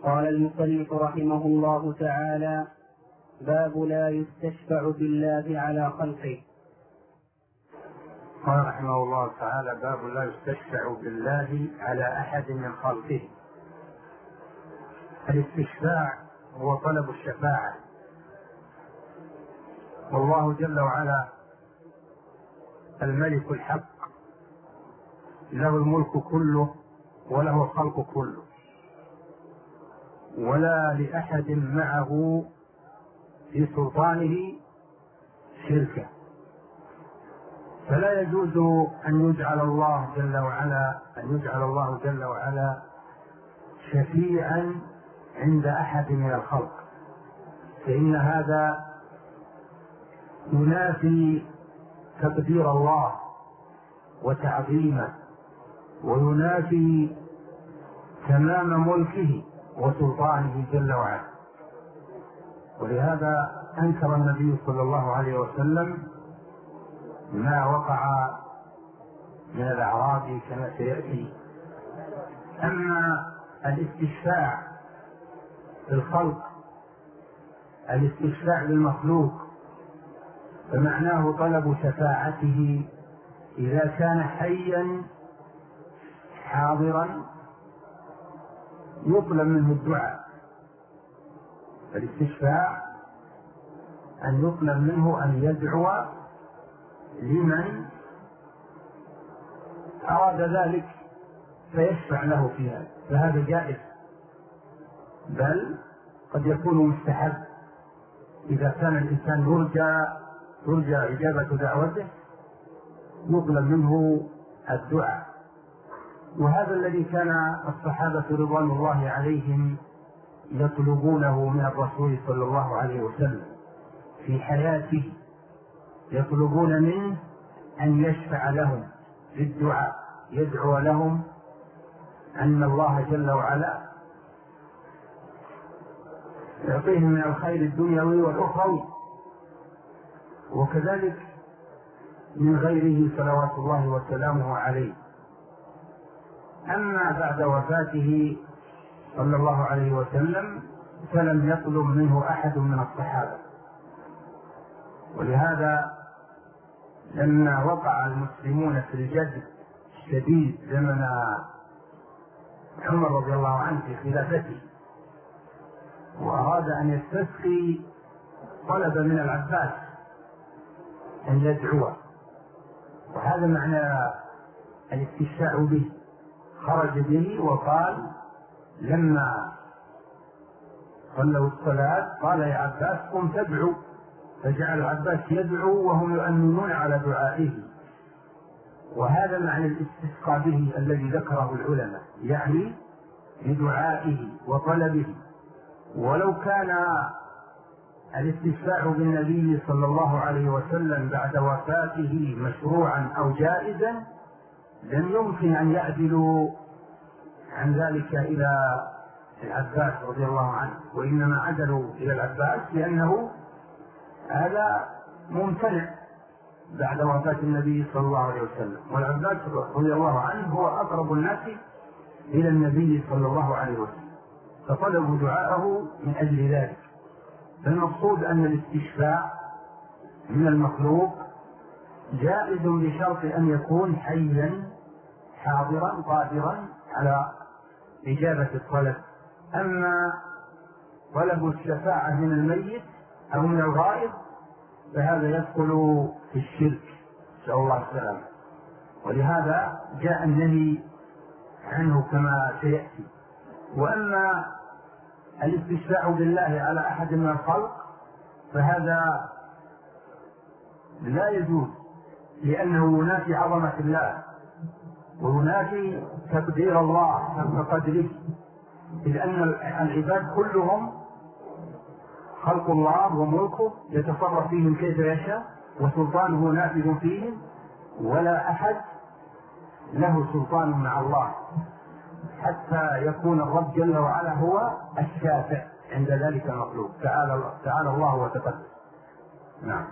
قال المصنف رحمه الله تعالى: باب لا يستشفع بالله على خلقه. قال رحمه الله تعالى: باب لا يستشفع بالله على أحد من خلقه. الاستشفاع هو طلب الشفاعة، والله جل وعلا الملك الحق، له الملك كله وله الخلق كله، ولا لأحد معه في سلطانه شركة، فلا يجوز أن يجعل الله جل وعلا شفيعا عند أحد من الخلق، فإن هذا ينافي تقدير الله وتعظيمه، وينافي تمام ملكه وسلطانه جل وعلا. ولهذا أنكر النبي صلى الله عليه وسلم ما وقع من الأعراب كما سيأتي. أما الاستشفاع في الخلق، الاستشفاع للمخلوق، فمعناه طلب شفاعته إذا كان حيا حاضرا يطلب منه الدعاء. الاستشفاع أن يطلب منه أن يدعو لمن أراد ذلك فيشفع له فيها، فهذا جائز، بل قد يكون مستحب إذا كان الإنسان يرجى إجابة دعوته يطلب منه الدعاء. وهذا الذي كان الصحابة رضوان الله عليهم يطلبونه من الرسول صلى الله عليه وسلم في حياته، يطلبون منه أن يشفع لهم بالدعاء، يدعو لهم أن الله جل وعلا يعطيهم من الخير الدنيوي والأخروي، وكذلك من غيره صلوات الله وسلامه عليه. أما بعد وفاته صلى الله عليه وسلم فلم يطلب منه أحد من الصحابة، ولهذا لما وقع المسلمون في الجد الشديد زمن عمر رضي الله عنه في خلافته، وأراد أن يستسقي، طلب من العباس أن يدعوه، وهذا معنى الاستشفاع به. خرج به وقال لما صلوا الصلاة قال: يا عباس قم تدعو، فجعل العباس يدعو وهم يؤمنون على دعائه. وهذا معنى الاستسقاء به الذي ذكره العلماء، يعني بدعائه وطلبه. ولو كان الاستشفاع بالنبي صلى الله عليه وسلم بعد وفاته مشروعا أو جائزا لم يمكن أن يعدلوا عن ذلك إلى العباس رضي الله عنه، وإنما عدلوا إلى العباس لأنه هذا ممتنع بعد وفاة النبي صلى الله عليه وسلم، والعباس رضي الله عنه هو أقرب الناس إلى النبي صلى الله عليه وسلم، فطلبوا دعاءه من أجل ذلك. فالمقصود أن الاستشفاع من المخلوق جائز بشرط أن يكون حيا حاضرا قادرا على إجابة الطلب. أما طلب الشفاعة من الميت أو من الغائب فهذا يدخل في الشرك، نسأل الله السلامة، ولهذا جاء النهي عنه كما سيأتي. وأما الاستشفاع بالله على أحد من الخلق فهذا لا يجوز، لأنه ينافي عظمة الله وينافي تقدير الله حق قدره، إذ أن العباد كلهم خلق الله وملكه يتصرف فيهم كيف يشاء، وسلطانه نافذ فيهم، ولا أحد له سلطان مع الله حتى يكون الرب جل وعلا هو الشافع عند ذلك المخلوق. تعالى الله وتقدس. نعم.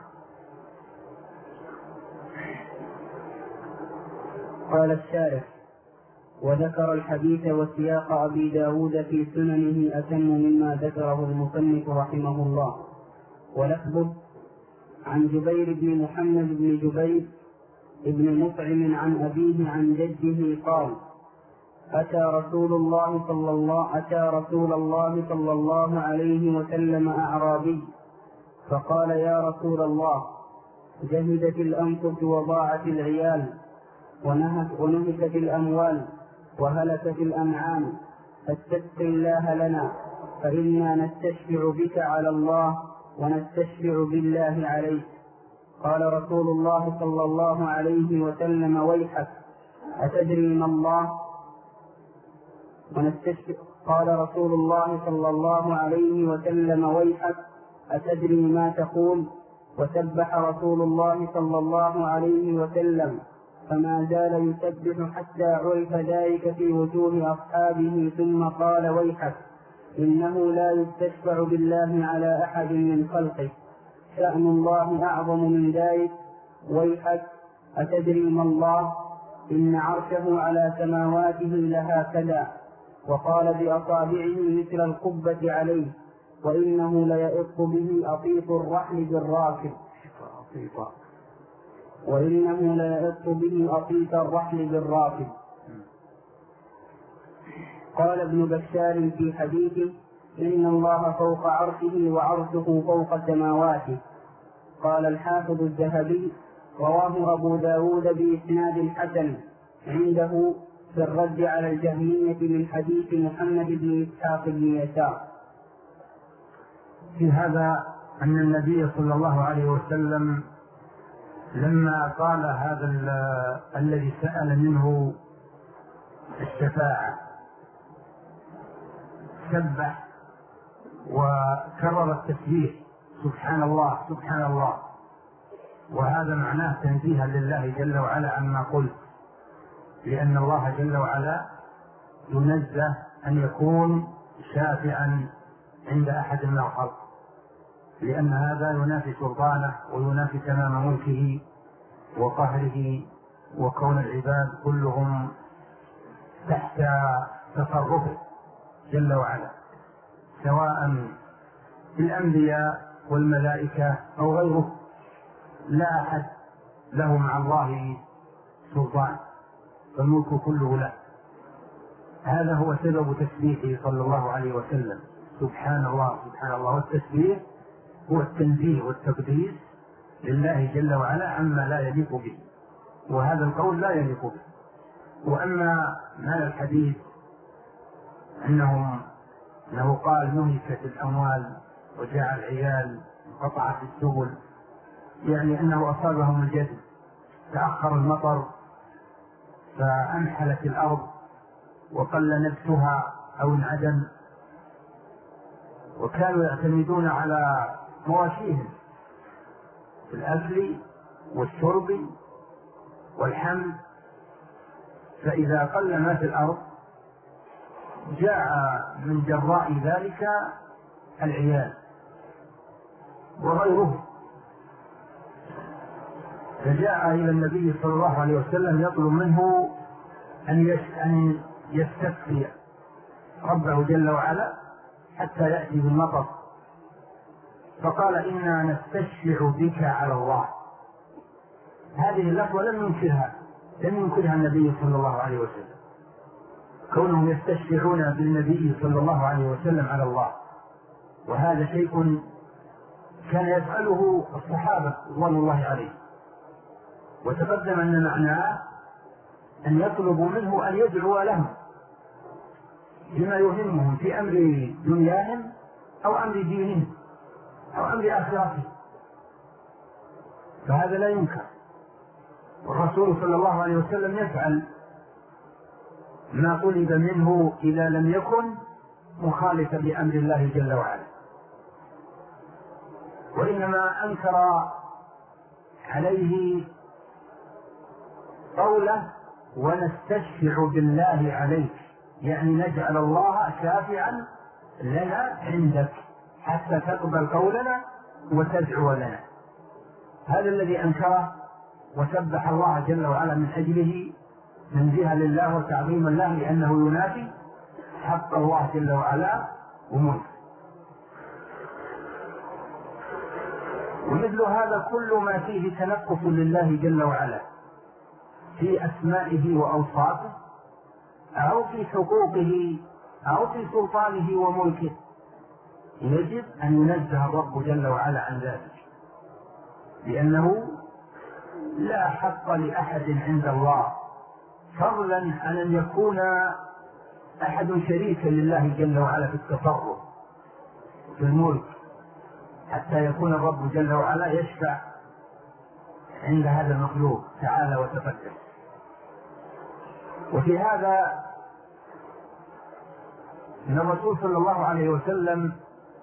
قال الشارح: وذكر الحديث وسياق أبي داود في سننه أتم مما ذكره المصنف رحمه الله. ولفظه عن جبير بن محمد بن جبير ابن مطعم عن أبيه عن جده قال: أتى رسول الله صلى الله عليه وسلم أعرابي فقال: يا رسول الله، جهدت الأنفس وضاعت العيال ونهكت الأموال وهلكت الأنعام، فاستسق الله لنا، فإنا نستشفع بك على الله ونستشفع بالله عليك. قال رسول الله صلى الله عليه وسلم: ويحك، أتدري ما الله؟ قال رسول الله صلى الله عليه وسلم: ويحك، أتدري ما تقول؟ وسبح رسول الله صلى الله عليه وسلم، فما زال يسبح حتى عرف ذلك في وجوه أصحابه، ثم قال: ويحك، إنه لا يستشفع بالله على أحد من خلقه، شأن الله أعظم من ذلك. ويحك، أتدري ما الله؟ إن عرشه على سماواته لهكذا، وقال بأصابعه مثل القبة عليه، وإنه ليئط به أطيط الرحل بالراكب. قال ابن بشار في حديثه: إن الله فوق عرشه وعرشه فوق سماواته. قال الحافظ الذهبي: رواه أبو داود بإسناد حسن عنده في الرد على الجهمية من حديث محمد بن إسحاق بن يسار. في هذا أن النبي صلى الله عليه وسلم لما قال هذا الذي سأل منه الشفاعة سبح وكرر التسبيح: سبحان الله سبحان الله، وهذا معناه تنزيها لله جل وعلا عما قلت، لأن الله جل وعلا ينزه أن يكون شافعا عند أحد من الخلق، لأن هذا ينافي سلطانه وينافي تمام ملكه وقهره، وكون العباد كلهم تحت تصرفه جل وعلا، سواء الأنبياء والملائكة أو غيره، لا أحد له مع الله سلطان، فالملك كله له. هذا هو سبب تسبيحه صلى الله عليه وسلم: سبحان الله سبحان الله. والتسبيح هو التنزيه والتقديس لله جل وعلا عما لا يليق به، وهذا القول لا يليق به. وأما ما الحديث أنه قال: نهكت الأموال وجاع العيال وقطعت السبل، يعني أنه أصابهم الجد، تأخر المطر فأنحلت الأرض وقل نبتها أو انعدم، وكانوا يعتمدون على مواشيهم في الأكل والشرب والحمل، فإذا قل ما في الأرض جاء من جراء ذلك العيال وغيره، فجاء إلى النبي صلى الله عليه وسلم يطلب منه أن يستسقي ربه جل وعلا حتى يأتي بالمطر، فقال: إنا نستشفع بك على الله. هذه اللفظة لم ينكرها النبي صلى الله عليه وسلم، كونهم يستشفعون بالنبي صلى الله عليه وسلم على الله، وهذا شيء كان يفعله الصحابة رضوان الله عليهم. وتقدم أن معناه أن يطلبوا منه أن يدعو لهم بما يهمهم في أمر دنياهم أو أمر دينهم أو أمر آخرتهم، فهذا لا ينكر. والرسول صلى الله عليه وسلم يفعل ما طلب منه إذا لم يكن مخالفا لأمر الله جل وعلا، وإنما أنكر عليه قوله: ونستشفع بالله عليك، يعني نجعل الله شافعا لنا عندك حتى تقبل قولنا وتدعو لنا. هذا الذي أنكره وسبح الله جل وعلا من أجله تنزيها لله وتعظيما له لأنه ينافي حق الله جل وعلا وملكه. ومثل هذا كل ما فيه تنقص لله جل وعلا في أسمائه وأوصافه أو في حقوقه أو في سلطانه وملكه يجب أن ينزه الرب جل وعلا عن ذلك، لأنه لا حق لأحد عند الله، فضلا عن أن يكون أحد شريكا لله جل وعلا في التصرف في الملك، حتى يكون الرب جل وعلا يشفع عند هذا المخلوق تعالى وتقدس. وفي هذا أن الرسول صلى الله عليه وسلم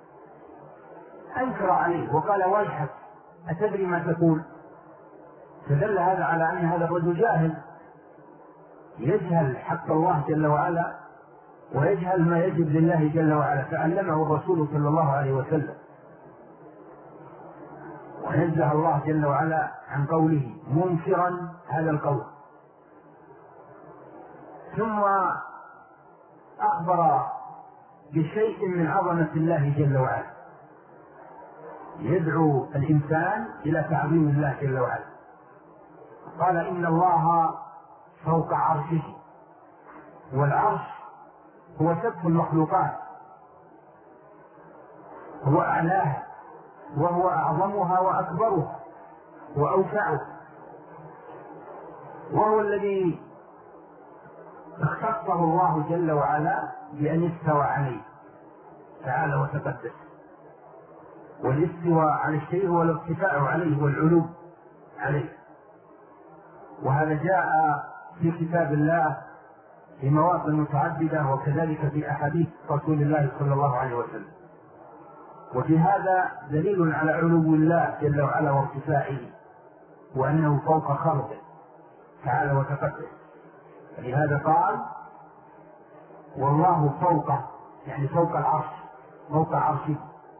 أنكر عليه وقال: ويحك أتدري ما تقول؟ فدل هذا على أن هذا الرجل جاهل، يجهل حق الله جل وعلا ويجهل ما يجب لله جل وعلا، فعلمه الرسول صلى الله عليه وسلم ونزه الله جل وعلا عن قوله منكرا هذا القول. ثم أخبر بشيء من عظمة الله جل وعلا يدعو الإنسان إلى تعظيم الله جل وعلا. قال: إن الله فوق عرشه، والعرش هو سقف المخلوقات، هو أعلاها وهو أعظمها وأكبرها وأوسعها، وهو الذي اختصه الله جل وعلا بأن استوى عليه تعالى وتقدس. والاستواء على الشيء هو الارتفاع عليه والعلو عليه، وهذا جاء في كتاب الله في مواطن متعددة، وكذلك في أحاديث رسول الله صلى الله عليه وسلم. وفي هذا دليل على علو الله جل وعلا وارتفاعه، وأنه فوق خلقه تعالى وتقدس. لهذا قال: والله فوقه، يعني فوق العرش، فوق عرشه.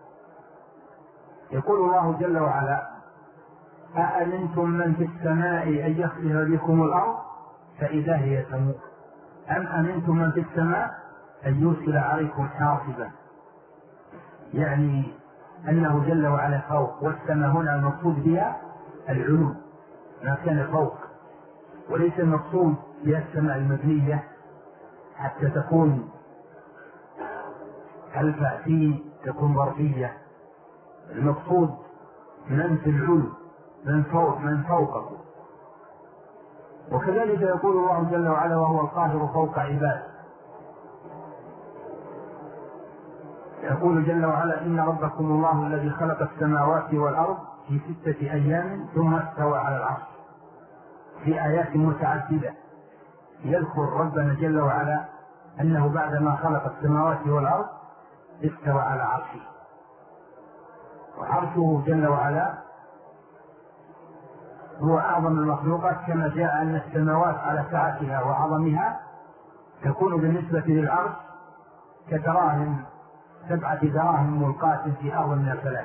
يقول الله جل وعلا: أأمنتم من في السماء أن يخسف بكم الأرض فإذا هي تمور، أم أمنتم من في السماء أن يرسل عليكم حاصبا، يعني أنه جل وعلا فوق، والسماء هنا المقصود بها العلو ما كان فوق، وليس المقصود بها السماء المبنية حتى تكون الفأتي تكون ظرفية. المقصود من في العلو، من فوقه. وكذلك يقول الله جل وعلا: وهو القاهر فوق عباده. يقول جل وعلا: إن ربكم الله الذي خلق السماوات والأرض في 6 أيام ثم استوى على العرش. في آيات متعددة يذكر ربنا جل وعلا أنه بعدما خلق السماوات والأرض استوى على عرشه. وعرشه جل وعلا هو أعظم المخلوقات، كما جاء أن السماوات على سعتها وعظمها تكون بالنسبة للعرش كدراهم 7 دراهم ملقاة في أرض من الفلاة.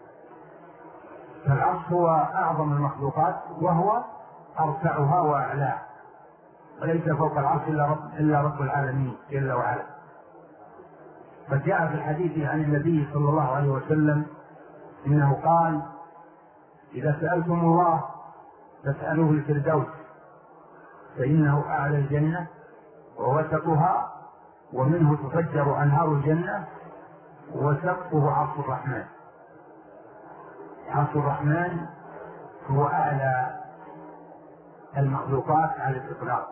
فالعرش هو أعظم المخلوقات وهو أرفعها وأعلاها، وليس فوق العرش إلا رب العالمين جل وعلا. فجاء في الحديث عن النبي صلى الله عليه وسلم إنه قال: إذا سألتم الله فاسألوه الفردوس، فإنه أعلى الجنة ووسطها ومنه تفجر أنهار الجنة وسقفه عرش الرحمن. عرش الرحمن هو أعلى المخلوقات على الإطلاق.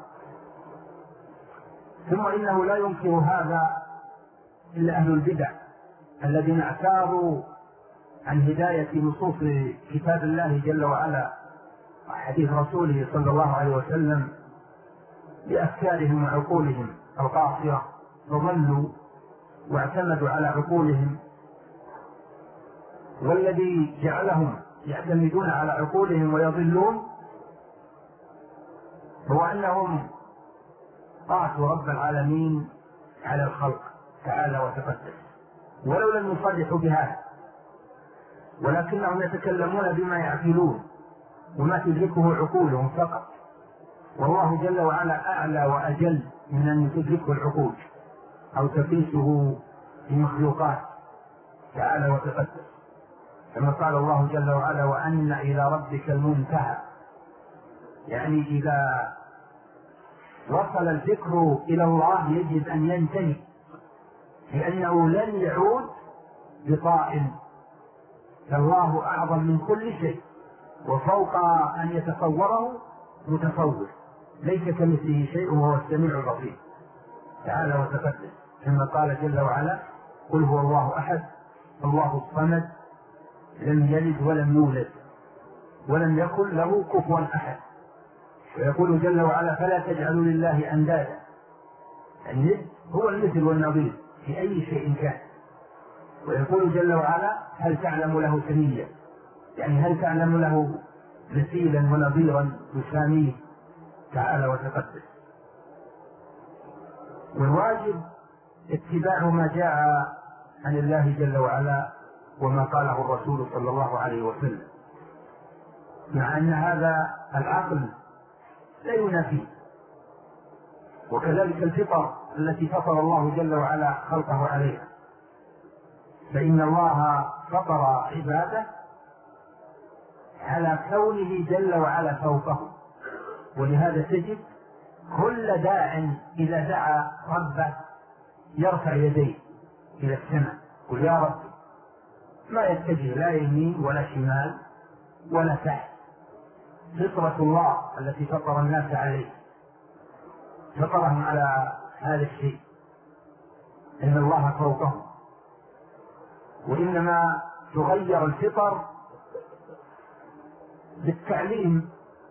ثم إنه لا ينكر هذا إلا أهل البدع الذين اعتاضوا عن هداية نصوص كتاب الله جل وعلا وحديث رسوله صلى الله عليه وسلم بأفكارهم وعقولهم القاصرة، فضلوا واعتمدوا على عقولهم. والذي جعلهم يعتمدون على عقولهم ويضلون هو أنهم قاسوا رب العالمين على الخلق تعالى وتقدس، ولو لم يصرحوا بهذا، ولكنهم يتكلمون بما يعقلون وما تدركه عقولهم فقط. والله جل وعلا أعلى وأجل من أن تدركه العقول أو تقيسه في مخلوقات تعالى وتقدس، كما قال الله جل وعلا: وأن إلى ربك المنتهى. يعني إذا وصل الفكر إلى الله يجب أن ينتهي، لأنه لن يعود بطائل، فالله أعظم من كل شيء وفوق أن يتصوره متصور، ليس كمثله شيء وهو السميع البصير تعالى وتقدس، كما قال جل وعلا: قل هو الله أحد الله الصمد لم يلد ولم يولد ولم يكن له كفوا أحد. ويقول جل وعلا: فلا تجعلوا لله أندادا. الند هو المثل والنظير في أي شيء كان. ويقول جل وعلا: هل تعلم له سميا، يعني هل تعلم له مثيلا ونظيرا يساميه تعالى وتقدس. والواجب اتباع ما جاء عن الله جل وعلا وما قاله الرسول صلى الله عليه وسلم، مع أن هذا العقل لا ينافيه، وكذلك الفطر التي فطر الله جل وعلا خلقه عليها، فإن الله فطر عباده على كونه جل وعلا فوقه. ولهذا تجد كل داع إذا دعا ربه يرفع يديه إلى السماء، قل يا رب، ما يتجه لا يمين ولا شمال ولا تحت. فطرة الله التي فطر الناس عليه، فطرهم على هذا الشيء، إن الله فوقهم. وإنما تغير الفطر بالتعليم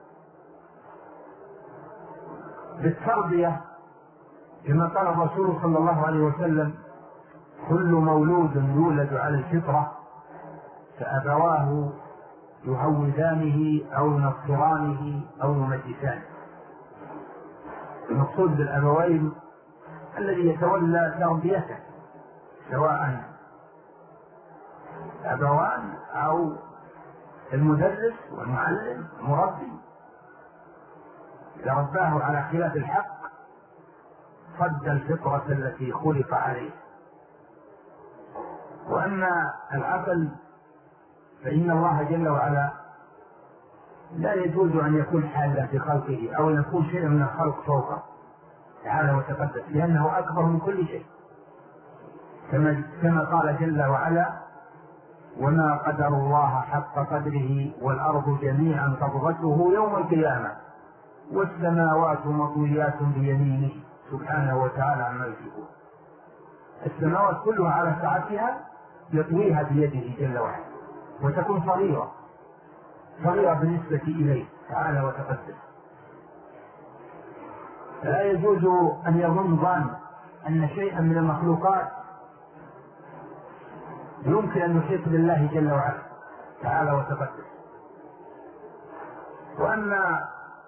بالتربية، كما قال الرسول صلى الله عليه وسلم: كل مولود يولد على الفطرة فأبواه يهودانه أو ينصرانه أو يمجسانه. المقصود بالأبوين الذي يتولى تربيته، سواء أبوان أو المدرس والمعلم المربي، إذا رباه على خلاف الحق صد الفطرة التي خلق عليه. وأما العقل فإن الله جل وعلا لا يجوز أن يكون حالا في خلقه أو يكون شيء من الخلق فوقه تعالى وتقدس، لأنه أكبر من كل شيء، كما قال جل وعلا: وما قدر الله حق قدره والأرض جميعا قبضته يوم القيامة والسماوات مطويات بيمينه سبحانه وتعالى عما يشركون. السماوات كلها على سعتها يطويها بيده جل وعلا، وتكون صغيرة بالنسبة إليه تعالى وتقدس. لا يجوز أن يظن ظان أن شيئا من المخلوقات يمكن أن يحيط بالله جل وعلا تعالى وتقدس. وأما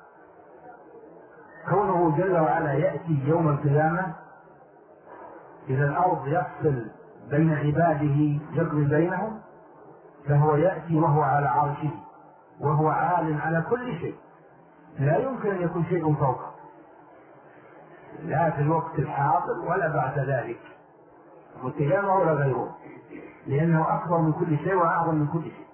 كونه جل وعلا يأتي يوم القيامة إذا الأرض يفصل بين عباده يقضي بينهم، فهو يأتي وهو على عرشه وهو عال على كل شيء، لا يمكن أن يكون شيء فوقه، لا في الوقت الحاضر ولا بعد ذلك، والقيامة ولا غيره، لأنه أكبر من كل شيء وأعظم من كل شيء.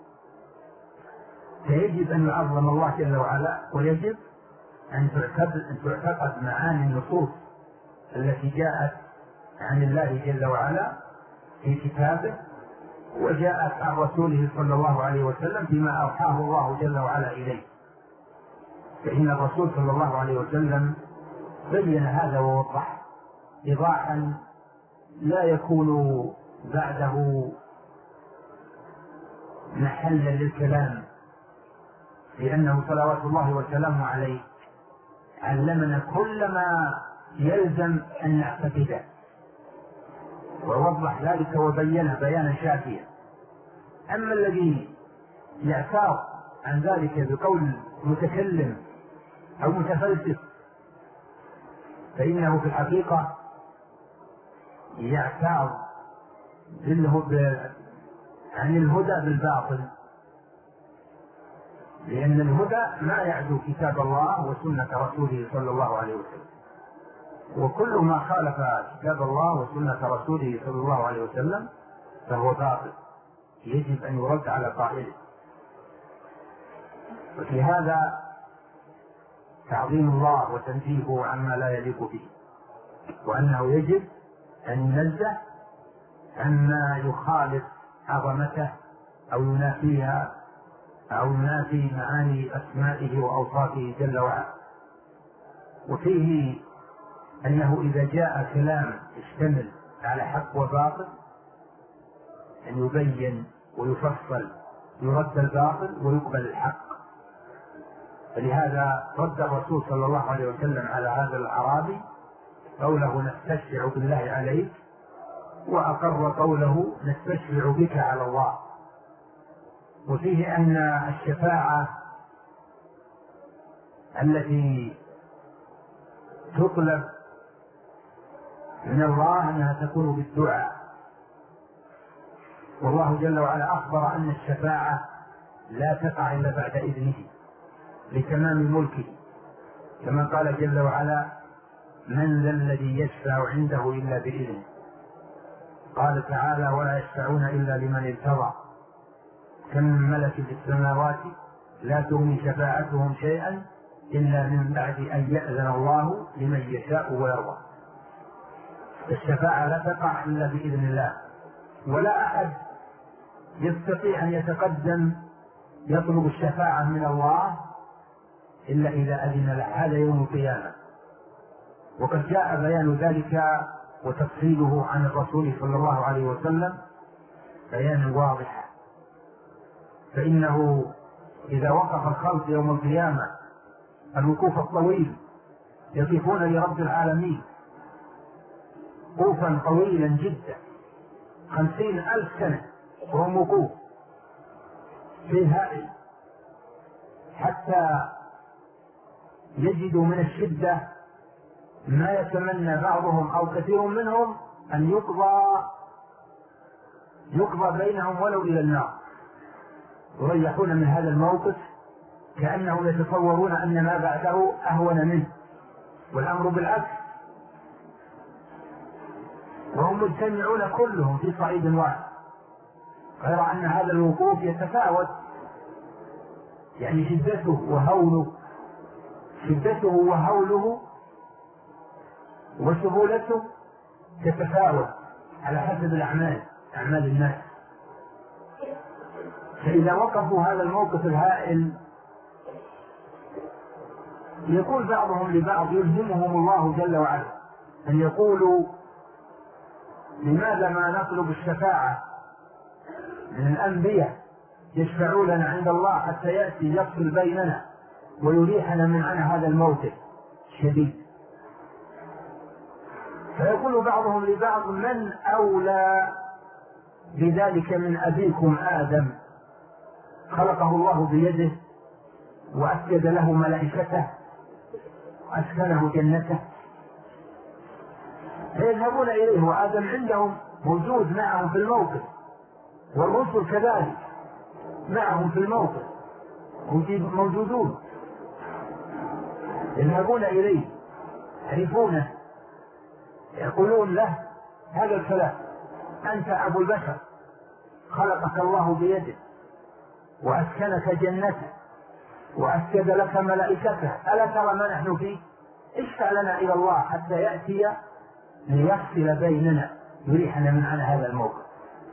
فيجب أن يعظم الله جل وعلا، ويجب أن تعتقد معاني النصوص التي جاءت عن الله جل وعلا في كتابه وجاءت عن رسوله صلى الله عليه وسلم فيما أوحاه الله جل وعلا إليه. فإن الرسول صلى الله عليه وسلم بين هذا ووضح إيضاحا لا يكون بعده محلا للكلام، لأنه صلوات الله وسلامه عليه علمنا كل ما يلزم أن نعتقده، ووضح ذلك وبينه بيانا شافيا. أما الذي يعتاض عن ذلك بقول متكلم أو متفلسف فإنه في الحقيقة يعتاض عن الهدى بالباطل، لأن الهدى ما يعدو كتاب الله وسنة رسوله صلى الله عليه وسلم، وكل ما خالف كتاب الله وسنة رسوله صلى الله عليه وسلم فهو باطل يجب أن يرد على قائله. وفي هذا تعظيم الله وتنزيهه عما لا يليق به، وأنه يجب أن ينزه عما يخالف عظمته أو ينافيها أو ينافي معاني أسمائه وأوصافه جل وعلا. وفيه أنه إذا جاء كلام يشتمل على حق وباطل أن يبين ويفصل، يرد الباطل ويقبل الحق. فلهذا رد الرسول صلى الله عليه وسلم على هذا الأعرابي قوله نستشفع بالله عليك، وأقر قوله نستشفع بك على الله. وفيه أن الشفاعة التي تطلب من الله أنها تكون بالدعاء، والله جل وعلا أخبر أن الشفاعة لا تقع إلا بعد إذنه لتمام ملكه، كما قال جل وعلا من ذا الذي يشفع عنده إلا بإذنه. قال تعالى ولا يشفعون إلا لمن ارتضى، كم من ملك في السماوات لا تغني شفاعتهم شيئا إلا من بعد أن يأذن الله لمن يشاء ويرضى. الشفاعة لا تقع إلا بإذن الله، ولا أحد يستطيع أن يتقدم يطلب الشفاعة من الله إلا إذا أذن له، هذا يوم القيامة. وقد جاء بيان ذلك وتفصيله عن الرسول صلى الله عليه وسلم بيانا واضحا، فإنه إذا وقف الخلق يوم القيامة الوقوف الطويل يقفون لرب العالمين وقوفا طويلا جدا 50,000 سنة وهم وقوف في هائل، حتى يجدوا من الشدة ما يتمنى بعضهم أو كثير منهم أن يقضى بينهم ولو إلى النار، ويريحون من هذا الموقف كأنهم يتصورون أن ما بعده أهون منه، والأمر بالعكس، وهم مجتمعون كلهم في صعيد واحد، غير أن هذا الوقوف يتفاوت، يعني شدته وهوله وسهولته تتفاوت على حسب أعمال الناس. فإذا وقفوا هذا الموقف الهائل يقول بعضهم لبعض يلهمهم الله جل وعلا أن يقولوا لماذا ما نطلب الشفاعة من الأنبياء يشفعوا لنا عند الله حتى يأتي يفصل بيننا ويريحنا من عن هذا الموقف الشديد. فيقول بعضهم لبعض من أولى بذلك من أبيكم آدم خلقه الله بيده وأسجد له ملائكته وأسكنه جنته، فيذهبون إليه وآدم عندهم موجود معهم في الموقف، والرسل كذلك معهم في الموقف موجودون، يذهبون إليه يعرفونه يقولون له هذا الكلام أنت أبو البشر خلقك الله بيده وأسكنك جنته وأسجد لك ملائكته، ألا ترى ما نحن فيه؟ اشفع لنا إلى الله حتى يأتي ليفصل بيننا يريحنا من عن هذا الموقف.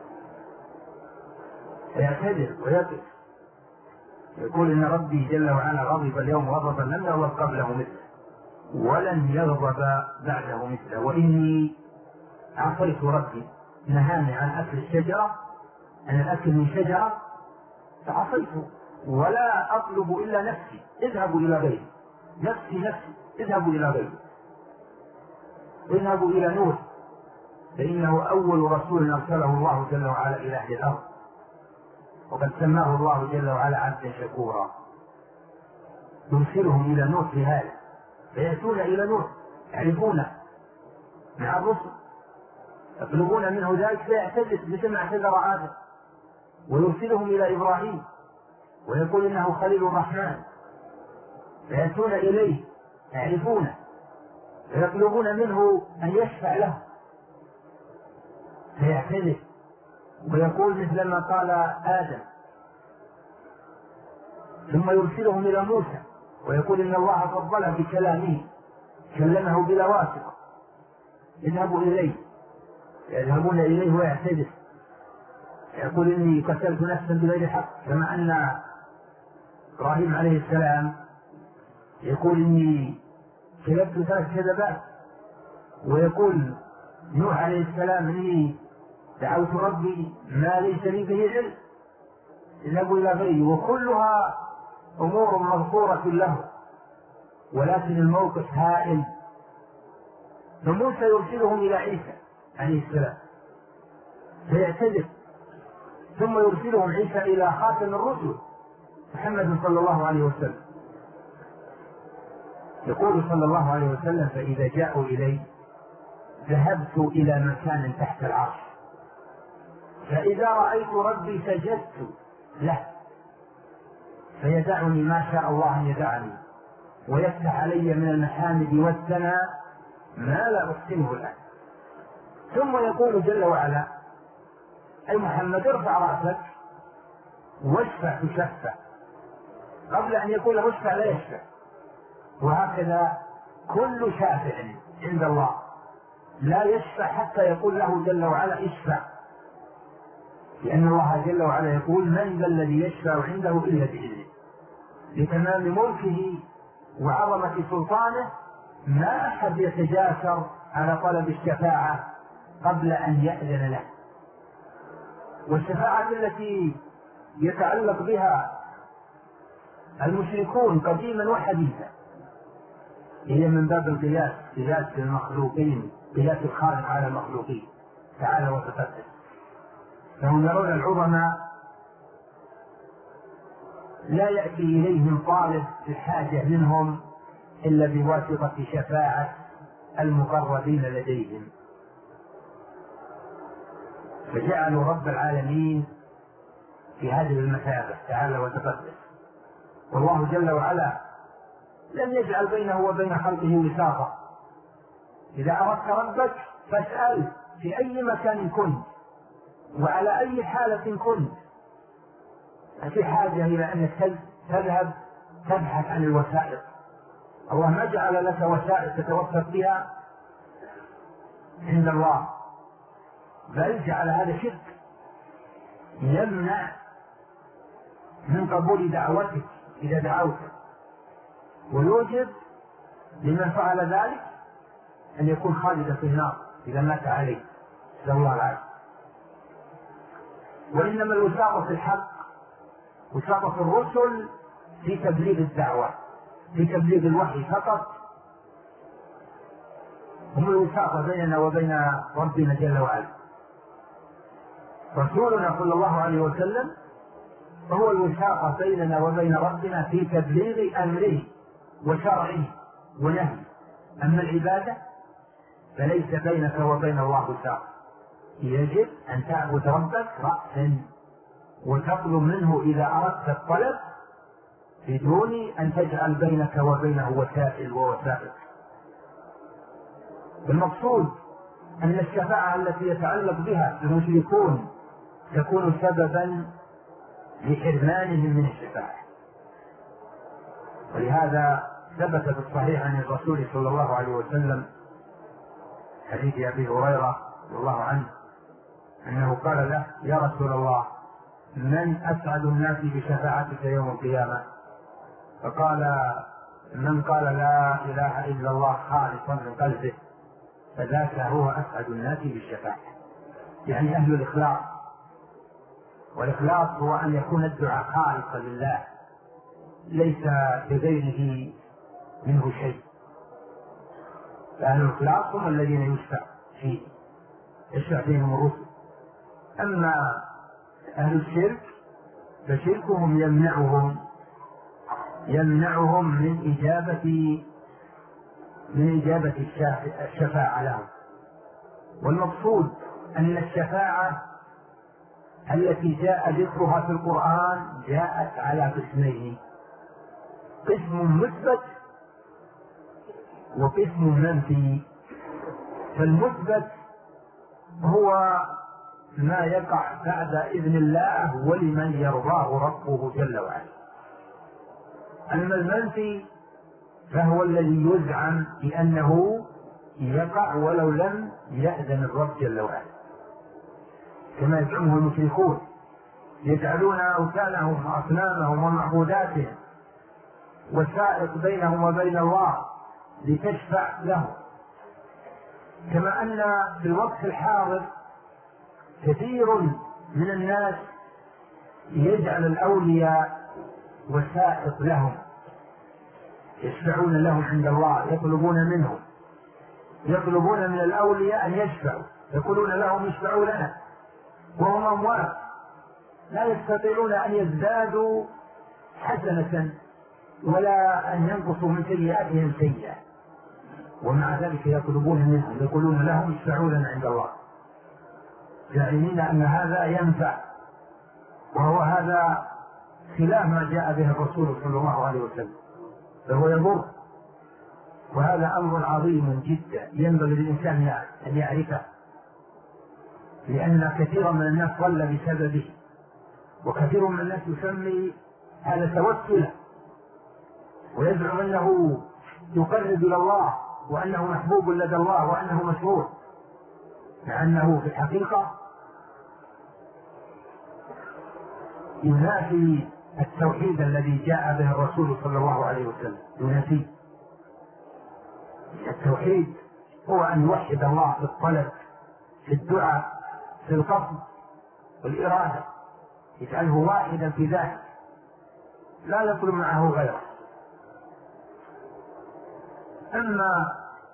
فيعتذر ويقف يقول إن ربي جل وعلا غضب اليوم غضبا لم يغضب قبله مثله ولن يغضب بعده مثله، وإني عصيت ربي نهاني عن أكل الشجرة، عن الأكل من شجرة فعصيته، ولا أطلب إلا نفسي اذهبوا إلى غيري، نفسي اذهبوا إلى غيري، اذهبوا إلى نوح فإنه أول رسول أرسله الله جل وعلا إلى أهل الأرض، وقد سماه الله جل وعلا عبدا شكورا، يرسلهم إلى نوح في هذا، فيأتون إلى نوح يعرفونه مع الرسل يطلبون منه ذلك فيعتذر مثل ما اعتذر آدم، ويرسلهم إلى إبراهيم ويقول إنه خليل الرحمن، فيأتون إليه يعرفونه ويطلبون منه أن يشفع له فيعتذر ويقول مثل ما قال آدم، ثم يرسلهم إلى موسى ويقول إن الله فضله بكلامه، كلمه بلا واسطة، اذهبوا إليه، يذهبون إليه ويعتذر، يقول إني قتلت نفسا بغير حق، كما أن إبراهيم عليه السلام يقول إني كذبت 3 كذبات، ويقول نوح عليه السلام إني دعوت ربي ما ليس لي به علم، اذهبوا إلى غيري، وكلها أمور مغفورة له، ولكن الموقف هائل. فموسى يرسلهم إلى عيسى عليه السلام فيعتذر، ثم يرسلهم عيسى إلى خاتم الرسل محمد صلى الله عليه وسلم. يقول صلى الله عليه وسلم فإذا جاءوا إلي ذهبت إلى مكان تحت العرش، فإذا رأيت ربي سجدت له فيدعني ما شاء الله أن يدعني، ويفتح علي من المحامد والثناء ما لا أحسنه الآن. ثم يقول جل وعلا أي محمد ارفع رأسك واشفع تشفع، قبل أن يقول اشفع لا يشفع. وهكذا كل شافع عند الله لا يشفع حتى يقول له جل وعلا اشفع، لأن الله جل وعلا يقول من ذا الذي يشفع عنده إلا بإذنه، لتمام ملكه وعظمة سلطانه ما أحد يتجاسر على طلب الشفاعة قبل أن يأذن له. والشفاعة التي يتعلق بها المشركون قديما وحديثا هي من باب القياس، قياس المخلوقين، قياس الخالق على المخلوقين تعالى وتقدس. فهم يرون العظماء لا يأتي إليهم طالب الحاجة منهم إلا بواسطة شفاعة المقربين لديهم، فجعلوا رب العالمين في هذه المثابة تعالى وتقدس. والله جل وعلا لم يجعل بينه وبين خلقه وساطة، إذا أردت ربك فاسأل في أي مكان كنت وعلى أي حالة كنت، في حاجة إلى أن تذهب تبحث عن الوسائط. الله ما جعل لك وسائل تتوسط بها عند الله، بل جعل هذا شرك يمنع من قبول دعوتك إذا دعوت، ويوجب لمن فعل ذلك أن يكون خالدا في النار إذا مات عليه، نسأل الله العافية. وإنما الوساطة في الحق وساطة الرسل في تبليغ الدعوة، في تبليغ الوحي فقط، هم الوساطة بيننا وبين ربنا جل وعلا. رسولنا صلى الله عليه وسلم فهو الوساطة بيننا وبين ربنا في تبليغ أمره وشرعه ونهيه. أما العبادة فليس بينك وبين الله وساطة، يجب أن تعبد ربك رأسا وتطلب منه إذا أردت الطلب بدون أن تجعل بينك وبينه وسائل ووسائل. المقصود أن الشفاعة التي يتعلق بها المشركون تكون سببا لحرمانهم من الشفاعة. ولهذا ثبت في الصحيح عن الرسول صلى الله عليه وسلم حديث أبي هريرة رضي الله عنه أنه قال له يا رسول الله من أسعد الناس بشفاعتك يوم القيامة؟ فقال من قال لا إله إلا الله خالصا من قلبه فذاك هو أسعد الناس بالشفاعة، يعني أهل الإخلاص. والإخلاص هو أن يكون الدعاء خالصا لله ليس لغيره منه شيء. فأهل الإخلاص هم الذين يشفع فيهم الرسل. أما أهل الشرك فشركهم يمنعهم من إجابة الشفاعة لهم. والمقصود أن الشفاعة التي جاء ذكرها في القرآن جاءت على قسمين: قسم مثبت وقسم منفي. فالمثبت هو ما يقع بعد إذن الله ولمن يرضاه ربه جل وعلا. أما المنفي فهو الذي يزعم بأنه يقع ولو لم يأذن الرب جل وعلا، كما يزعمه المشركون، يجعلون أوثانهم وأصنامهم ومعبوداتهم وسائط بينهم وبين الله لتشفع لهم. كما أن في الوقت الحاضر كثير من الناس يجعل الأولياء وسائط لهم، يشفعون لهم عند الله، يطلبون من الأولياء أن يشفعوا، يقولون لهم اشفعوا لنا وهم أموات لا يستطيعون أن يزدادوا حسنة ولا أن ينقصوا من سيئاتهم سيئة، ومع ذلك يطلبون منهم، يقولون لهم اشفعوا لنا عند الله، زاعمين أن هذا ينفع، وهو هذا خلاف ما جاء به الرسول صلى الله عليه وسلم، فهو يضر. وهذا أمر عظيم جدا ينبغي للإنسان أن يعرفه، لأن كثيرا من الناس ضل بسببه، وكثير من الناس يسمي هذا توسلا ويزعم أنه يقرب إلى الله وأنه محبوب لدى الله وأنه مشروع، مع أنه في الحقيقة ينافي التوحيد الذي جاء به الرسول صلى الله عليه وسلم، ينافيه. التوحيد هو أن يوحد الله في الطلب، في الدعاء، في القصد والإرادة، يجعله واحدا في ذلك، لا يطلب معه غيره. أما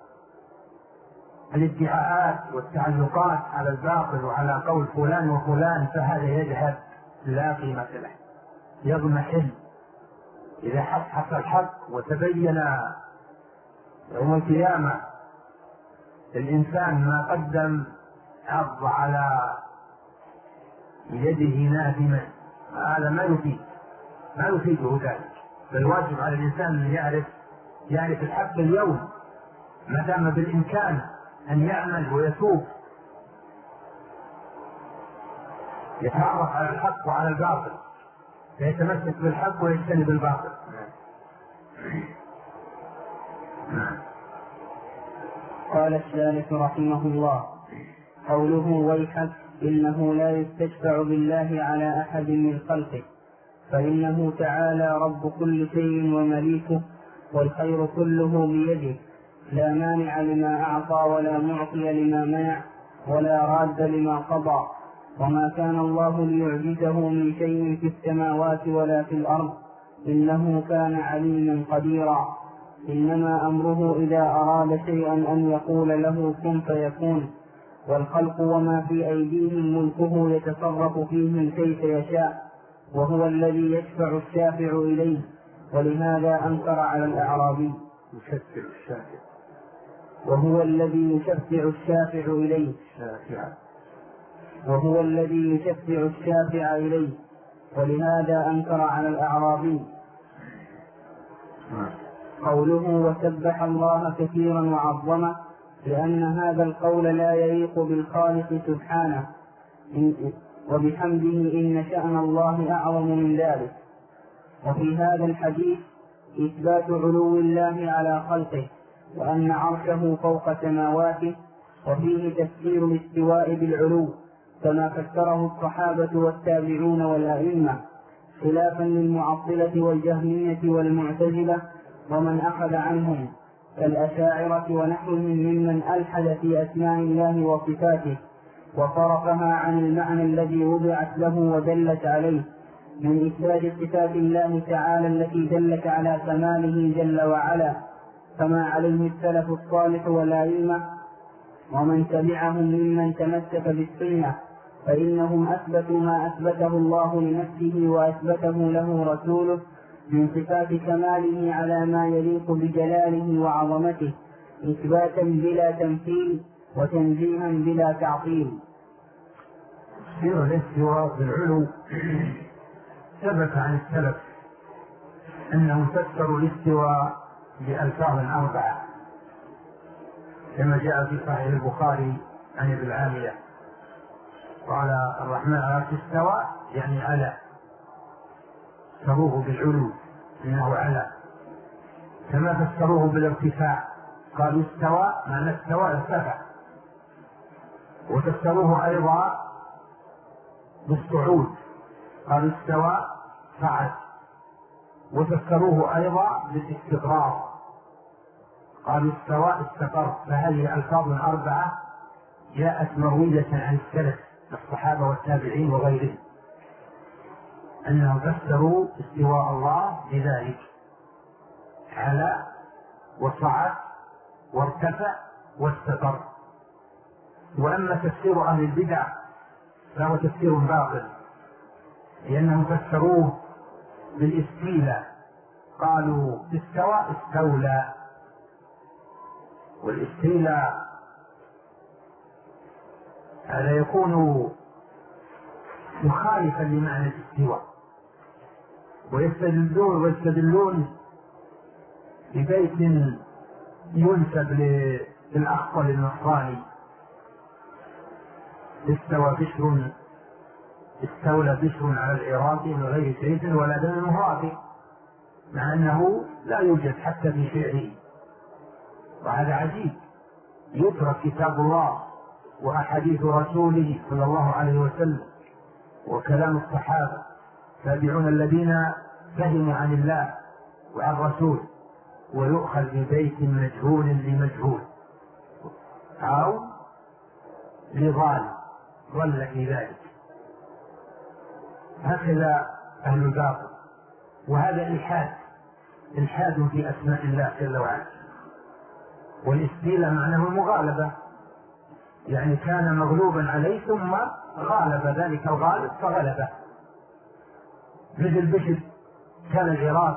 الادعاءات والتعلقات على الباطل وعلى قول فلان وفلان فهذا يذهب لا قيمة له، يضمحل إذا حصحص الحق وتبين يوم القيامة الإنسان ما قدم عض على يده نادما، هذا ما يفيده ذلك. فالواجب على الإنسان أن يعرف الحق اليوم ما دام بالإمكان أن يعمل ويتوب، يتعرف على الحق وعلى الباطل، فيتمسك بالحق ويجتنب الباطل. قال الثالث رحمه الله: قوله ويحك إنه لا يستشفع بالله على أحد من خلقه، فإنه تعالى رب كل شيء ومليكه، والخير كله بيده، لا مانع لما أعطى ولا معطي لما منع ولا راد لما قضى، وما كان الله ليعجزه من شيء في السماوات ولا في الأرض، إنه كان عليما قديرا. إنما أمره إذا أراد شيئا أن يقول له كن فيكون، والخلق وما في أيديهم ملكه يتصرف فيهم كيف يشاء، وهو الذي يشفع الشافع إليه، ولهذا أنكر على الأعرابي وهو الذي يشفع الشافع إليه ولهذا أنكر على الأعرابي. قوله وسبح الله كثيرا وعظمه، لأن هذا القول لا يليق بالخالق سبحانه، وبحمده إن شأن الله أعظم من ذلك. وفي هذا الحديث إثبات علو الله على خلقه، وأن عرشه فوق سماواته، وفيه تفسير الاستواء بالعلو كما فسره الصحابة والتابعون والأئمة، خلافا للمعطلة والجهمية والمعتزلة ومن أخذ عنهم كالأشاعرة ونحوهم ممن ألحد في أسماء الله وصفاته وصرفها عن المعنى الذي وضعت له ودلت عليه، من إثبات صفات الله تعالى التي دلت على كماله جل وعلا، كما عليه السلف الصالح والأئمة ومن تبعهم ممن تمسك بالسنة، فإنهم أثبتوا ما أثبته الله لنفسه وأثبته له رسوله من صفات كماله على ما يليق بجلاله وعظمته، إثباتا بلا تمثيل وتنزيها بلا تعطيل. تفسير الاستواء بالعلو ثبت عن السلف أنهم فسروا الاستواء بألفاظ 4 كما جاء في صحيح البخاري عن ابن العالية قال الرحمن على العرش استوى يعني على، فسروه بالعلو إنه على، كما فسروه بالارتفاع قالوا استوى معنى استوى ارتفع، وفسروه أيضا بالصعود قالوا استوى صعد، وفسروه أيضا بالاستقرار قالوا استوى استقر. فهذه ألفاظ 4 جاءت مروية عن السلف الصحابة والتابعين وغيرهم أنهم فسروا استواء الله بذلك على وصعد وارتفع واستقر. وأما تفسير أهل البدع فهو تفسير باطل، لأنهم فسروه بالاستيلاء قالوا استوى استولى، والاستيلاء هذا يكون مخالفا لمعنى الاستواء، ويستدلون ببيت ينسب للأخطل النصراني استولى بشر على العراق من غير سيف ولا دم مهراق، مع أنه لا يوجد حتى في شعره. وهذا عجيب، يترك كتاب الله وأحاديث رسوله صلى الله عليه وسلم وكلام الصحابة تابعون الذين فهموا عن الله وعن الرسول، ويؤخذ ببيت مجهول لمجهول أو لضال ضل في ذلك. هكذا أهل الباطل، وهذا إلحاد في أسماء الله جل وعلا. والاستيلاء معناه المغالبة، يعني كان مغلوبا عليه ثم غالب ذلك الغالب فغلبه، مثل بشر كان العراق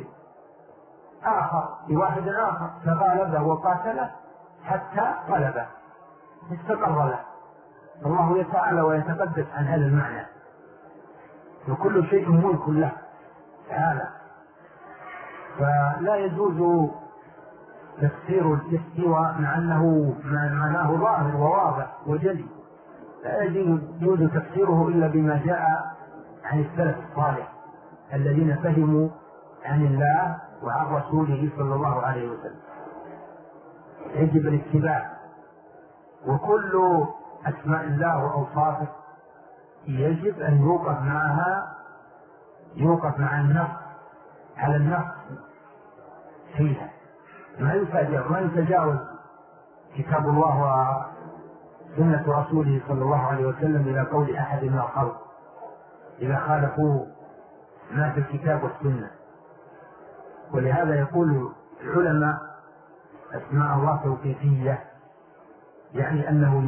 لواحد آخر فغالبه وقاتله حتى غلبه استقر له. الله يتعالى ويتقدس عن هذا المعنى، وكل شيء ملك له تعالى. فلا يجوز تفسير الاستواء مع أنه معناه ظاهر وواضح وجلي، لا يجوز تفسيره إلا بما جاء عن السلف الصالح الذين فهموا عن الله وعن رسوله صلى الله عليه وسلم. يجب الاتباع، وكل أسماء الله وأوصافه يجب أن يوقف مع النص على النص فيها، ما يتجاوز كتاب الله وسنة رسوله صلى الله عليه وسلم إلى قول أحد من الخلق إذا خالفوا ما في الكتاب والسنة. ولهذا يقول العلماء أسماء الله توقيفية، يعني أنه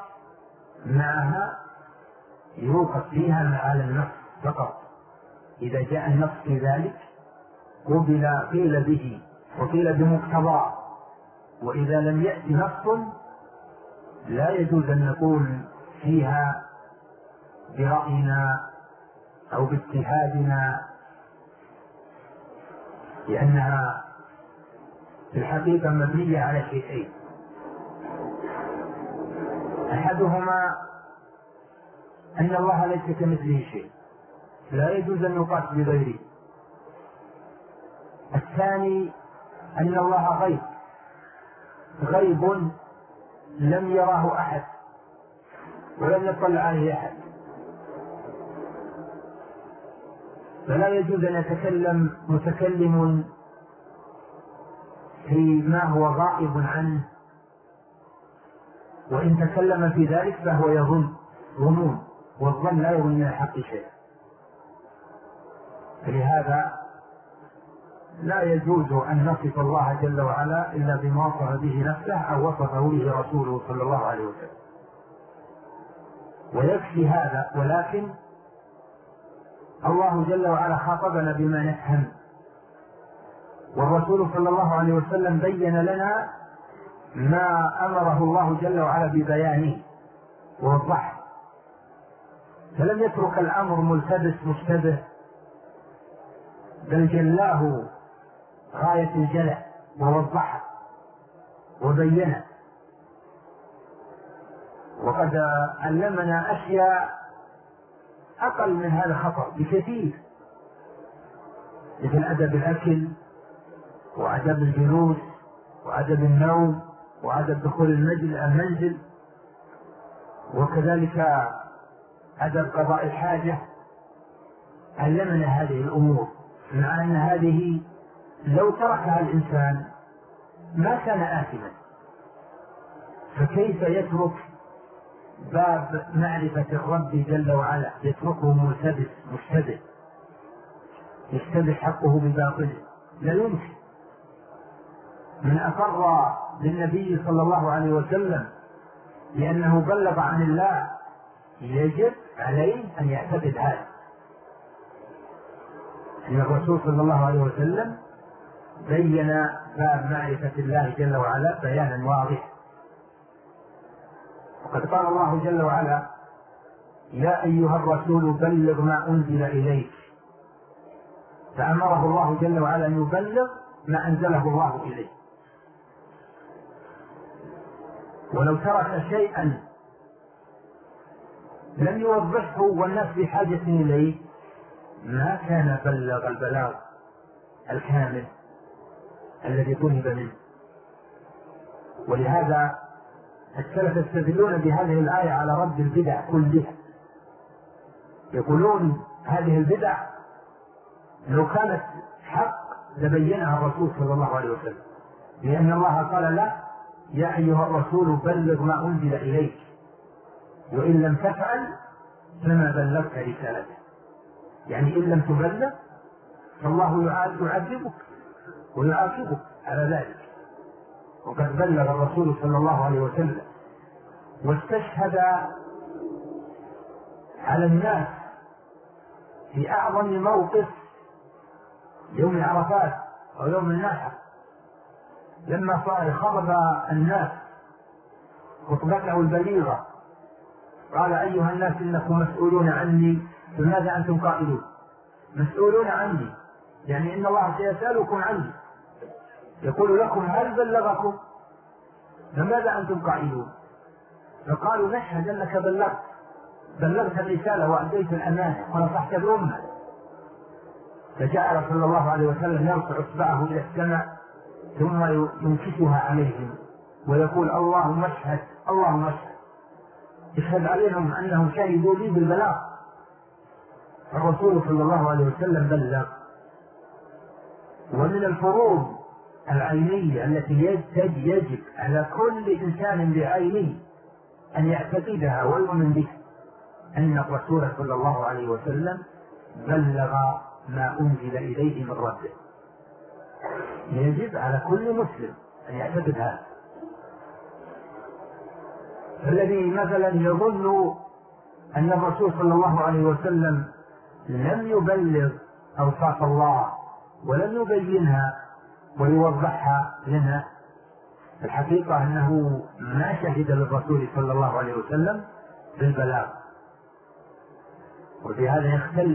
يوقف فيها على النص فقط. إذا جاء النص في ذلك قيل به وقيل بمقتضاه، وإذا لم يأتي نص لا يجوز أن نقول فيها برأينا أو باجتهادنا، لأنها في الحقيقة مبنية على شيئين: أحدهما أن الله ليس كمثله شيء لا يجوز أن يقاس بغيره، الثاني أن الله غيب لم يراه أحد ولم يطلع عليه أحد، فلا يجوز أن يتكلم متكلم في ما هو غائب عنه، وإن تكلم في ذلك فهو ظنون، والظن لا يغني من الحق شيئا. فلهذا لا يجوز أن نصف الله جل وعلا إلا بما وصف به نفسه أو وصفه به رسوله صلى الله عليه وسلم، ويكفي هذا. ولكن الله جل وعلا خاطبنا بما نفهم، والرسول صلى الله عليه وسلم بين لنا ما أمره الله جل وعلا ببيانه ووضحه، فلم يترك الأمر ملتبس مشتبه، بل جلاه غاية الجلع ووضحه وبينه. وقد علمنا أشياء أقل من هذا خطأ بكثير، مثل أدب الأكل وأدب الجلوس وأدب النوم وأدب دخول المنزل، وكذلك أدب قضاء الحاجة. علمنا هذه الأمور، مع أن هذه لو تركها الإنسان ما كان آثما، فكيف يترك باب معرفة الرب جل وعلا، يتركه ملتبس مشتبه يشتبه حقه بباطله؟ لا يمكن. من أقر بالنبي صلى الله عليه وسلم لأنه بلغ عن الله يجب عليه أن يعتقد هذا، أن الرسول صلى الله عليه وسلم بين باب معرفة الله جل وعلا بيانا واضحا. وقد قال الله جل وعلا: يا أيها الرسول بلغ ما أنزل إليك، فأمره الله جل وعلا أن يبلغ ما أنزله الله إليه. ولو ترك شيئا لم يوضحه والناس بحاجة إليه ما كان بلغ البلاغ الكامل الذي طلب منه. ولهذا السلف يستدلون بهذه الآية على رد البدع كلها، يقولون هذه البدع لو كانت حق لبينها الرسول صلى الله عليه وسلم، لأن الله قال له: يا أيها الرسول بلغ ما أنزل إليك، وإن لم تفعل فما بلغت رسالته. يعني إن لم تبلغ فالله يعذبك ويعاقبك على ذلك. وقد بلغ الرسول صلى الله عليه وسلم، واستشهد على الناس في أعظم موقف يوم عرفات أو يوم النحر، لما خطب الناس خطبته البليغة قال: أيها الناس إنكم مسؤولون عني، فماذا أنتم قائلون؟ مسؤولون عني يعني إن الله سيسألكم عني، يقول لكم: هل بلغكم؟ فماذا أنتم قائلون؟ فقالوا: نشهد أنك بلغت الرسالة وأديت الأمانة ونصحت الأمة. فجعل صلى الله عليه وسلم يرفع إصبعه إلى السماء ثم ينكسها عليهم ويقول: اللهم اشهد، اللهم اشهد، اشهد عليهم أنهم شهدوا لي بالبلاغ. الرسول صلى الله عليه وسلم بلغ. ومن الفروض العينية التي يجب على كل إنسان بعينه أن يعتقدها ويؤمن بها أن الرسول صلى الله عليه وسلم بلغ ما أنزل إليه من ربه. يجب على كل مسلم أن يعتقد هذا. فالذي مثلا يظن أن الرسول صلى الله عليه وسلم لم يبلغ أوصاف الله ولم يبينها ويوضحها لنا، الحقيقة أنه ما شهد للرسول صلى الله عليه وسلم بالبلاغ، وبهذا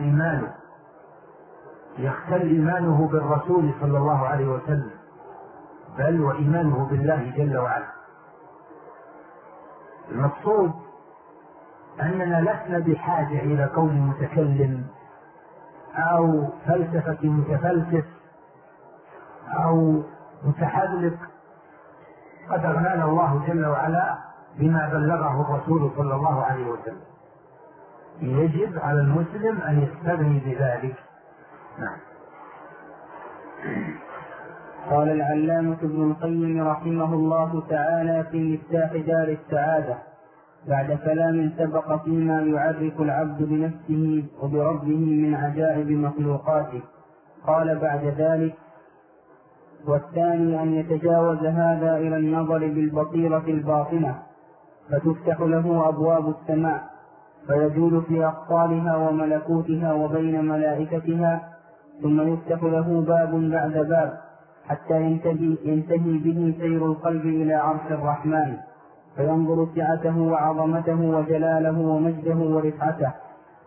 يختل إيمانه بالرسول صلى الله عليه وسلم، بل وإيمانه بالله جل وعلا. المقصود أننا لسنا بحاجة إلى قول متكلم أو فلسفة متفلسف أو متحذلق، قد أغنانا الله جل وعلا بما بلغه الرسول صلى الله عليه وسلم. يجب على المسلم أن يستغني بذلك. نعم. قال العلامة ابن القيم رحمه الله تعالى في مفتاح دار السعادة بعد كلام سبق فيما يعرف العبد بنفسه وبربه من عجائب مخلوقاته، قال بعد ذلك: والثاني أن يتجاوز هذا إلى النظر بالبصيرة الباطنة، فتفتح له أبواب السماء فيجول في أقطارها وملكوتها وبين ملائكتها، ثم يفتح له باب بعد باب حتى ينتهي به سير القلب إلى عرش الرحمن، فينظر سعته وعظمته وجلاله ومجده ورفعته،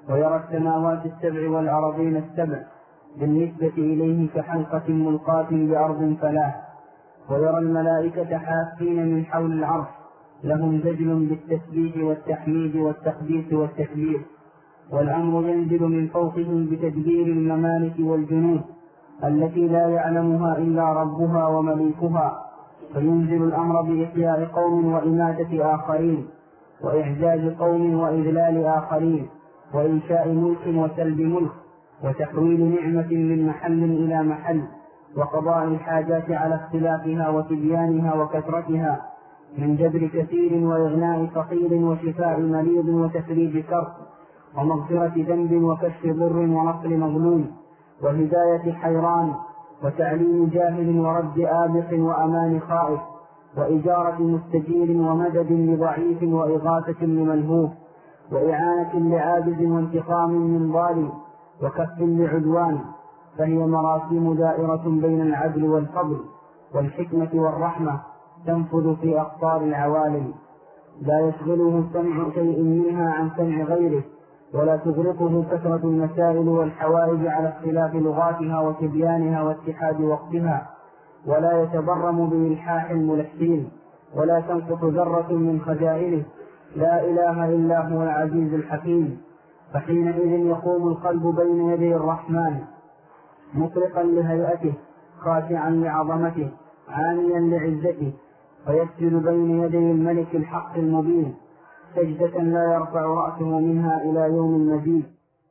ويرى السماوات السبع والأرضين السبع بالنسبة إليه كحلقة ملقاة بأرض فلاة، ويرى الملائكة حافين من حول العرش لهم زجل بالتسبيح والتحميد والتقديس والتكبير، والأمر ينزل من فوقهم بتدبير الممالك والجنود التي لا يعلمها إلا ربها ومليكها، فينزل الأمر بإحياء قوم وإماتة آخرين، وإعجاز قوم وإذلال آخرين، وإنشاء ملك وسلب ملك، وتحويل نعمة من محل إلى محل، وقضاء الحاجات على اختلافها وتبيانها وكثرتها، من جبر كثير وإغناء فقير وشفاء مريض وتفريج كرب ومغفرة ذنب وكشف ضر ونصر مظلوم وهداية حيران وتعليم جاهل ورد آبق وأمان خائف وإجارة مستجير ومدد لضعيف وإغاثة لملهوف وإعانة لعاجز وانتقام من ظالم وكف لعدوان، فهي مراسيم دائرة بين العدل والفضل والحكمة والرحمة تنفذ في أقطار العوالم، لا يشغله سمع شيء منها عن سمع غيره، ولا تغرقه كثرة المسائل والحوائج على اختلاف لغاتها وتبيانها واتحاد وقتها، ولا يتضرم بإلحاح الملحين، ولا تنقص ذرة من خزائنه، لا إله إلا هو العزيز الحكيم. فحينئذ يقوم القلب بين يدي الرحمن مطلقا لهيئته خاشعا لعظمته عانيا لعزته، فيسجد بين يدي الملك الحق المبين سجدة لا يرفع رأسه منها إلى يوم المزيد.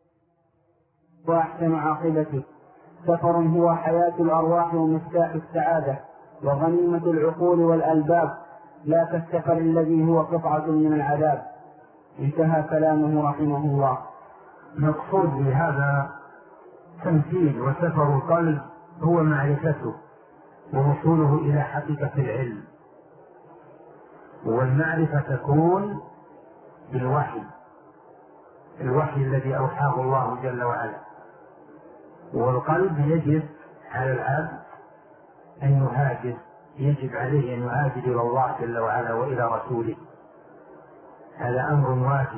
وأحسن عاقبته. سفر هو حياة الأرواح ومفتاح السعادة وغنيمة العقول والألباب، لا كالسفر الذي هو قطعة من العذاب. انتهى كلامه رحمه الله. مقصود بهذا تمثيل وسفر القلب هو معرفته ووصوله إلى حقيقة العلم، والمعرفة تكون بالوحي، الوحي الذي أوحاه الله جل وعلا. والقلب يجب على العبد أن يهاجر، يجب عليه أن يهاجر إلى الله جل وعلا وإلى رسوله، هذا أمر واجب،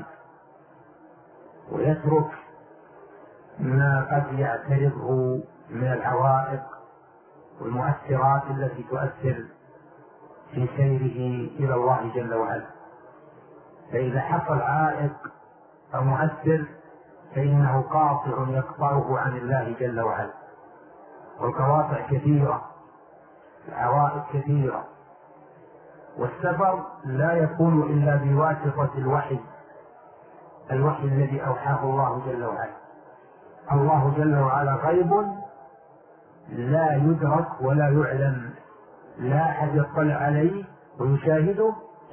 ويترك ما قد يعترضه من العوائق والمؤثرات التي تؤثر في سيره إلى الله جل وعلا. فإذا حصل عائق أو مؤثر فإنه قاطع يقطعه عن الله جل وعلا، والقواطع كثيرة، العوائق كثيرة، والسفر لا يكون إلا بواسطة الوحي الذي أوحاه الله جل وعلا. الله جل وعلا غيب لا يدرك ولا يعلم، لا أحد يطلع عليه ويشاهده،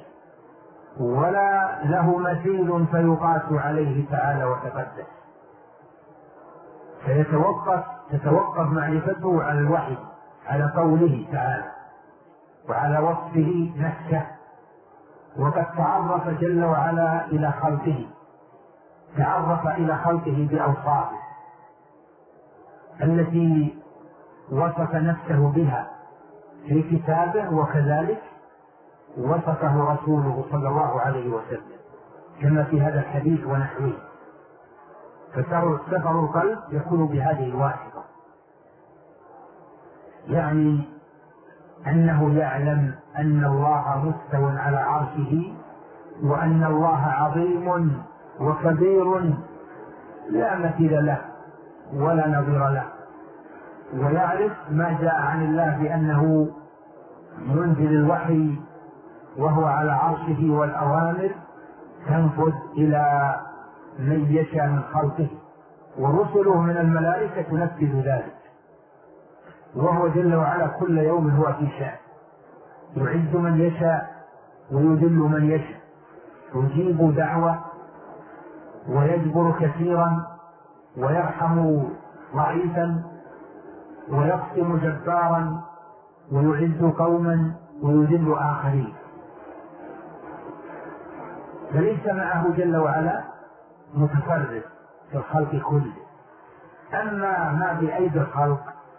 ولا له مثيل فيقاس عليه تعالى وتقدس، تتوقف معرفته على الوحي، على قوله تعالى وعلى وصفه نفسه. وقد تعرف جل وعلا إلى خلقه، تعرف إلى خلقه بأوصافه التي وصف نفسه بها في كتابه، وكذلك وصفه رسوله صلى الله عليه وسلم كما في هذا الحديث ونحوه. فسفر القلب يكون بهذه الواسطة، يعني أنه يعلم أن الله مستو على عرشه، وأن الله عظيم وكبير لا مثيل له ولا نظير له، ويعرف ما جاء عن الله بأنه ينزل الوحي وهو على عرشه، والأوامر تنفذ إلى من يشاء من خلقه، ورسله من الملائكة تنفذ ذلك. وهو جل وعلا كل يوم هو في شأن، يعز من يشاء ويذل من يشاء، يجيب دعوة ويجبر كثيرا ويرحم ضعيفا ويقسم جبارا ويعز قوما ويذل آخرين. فليس معه جل وعلا متفرد في الخلق كله. أما ما بأيدي الخلق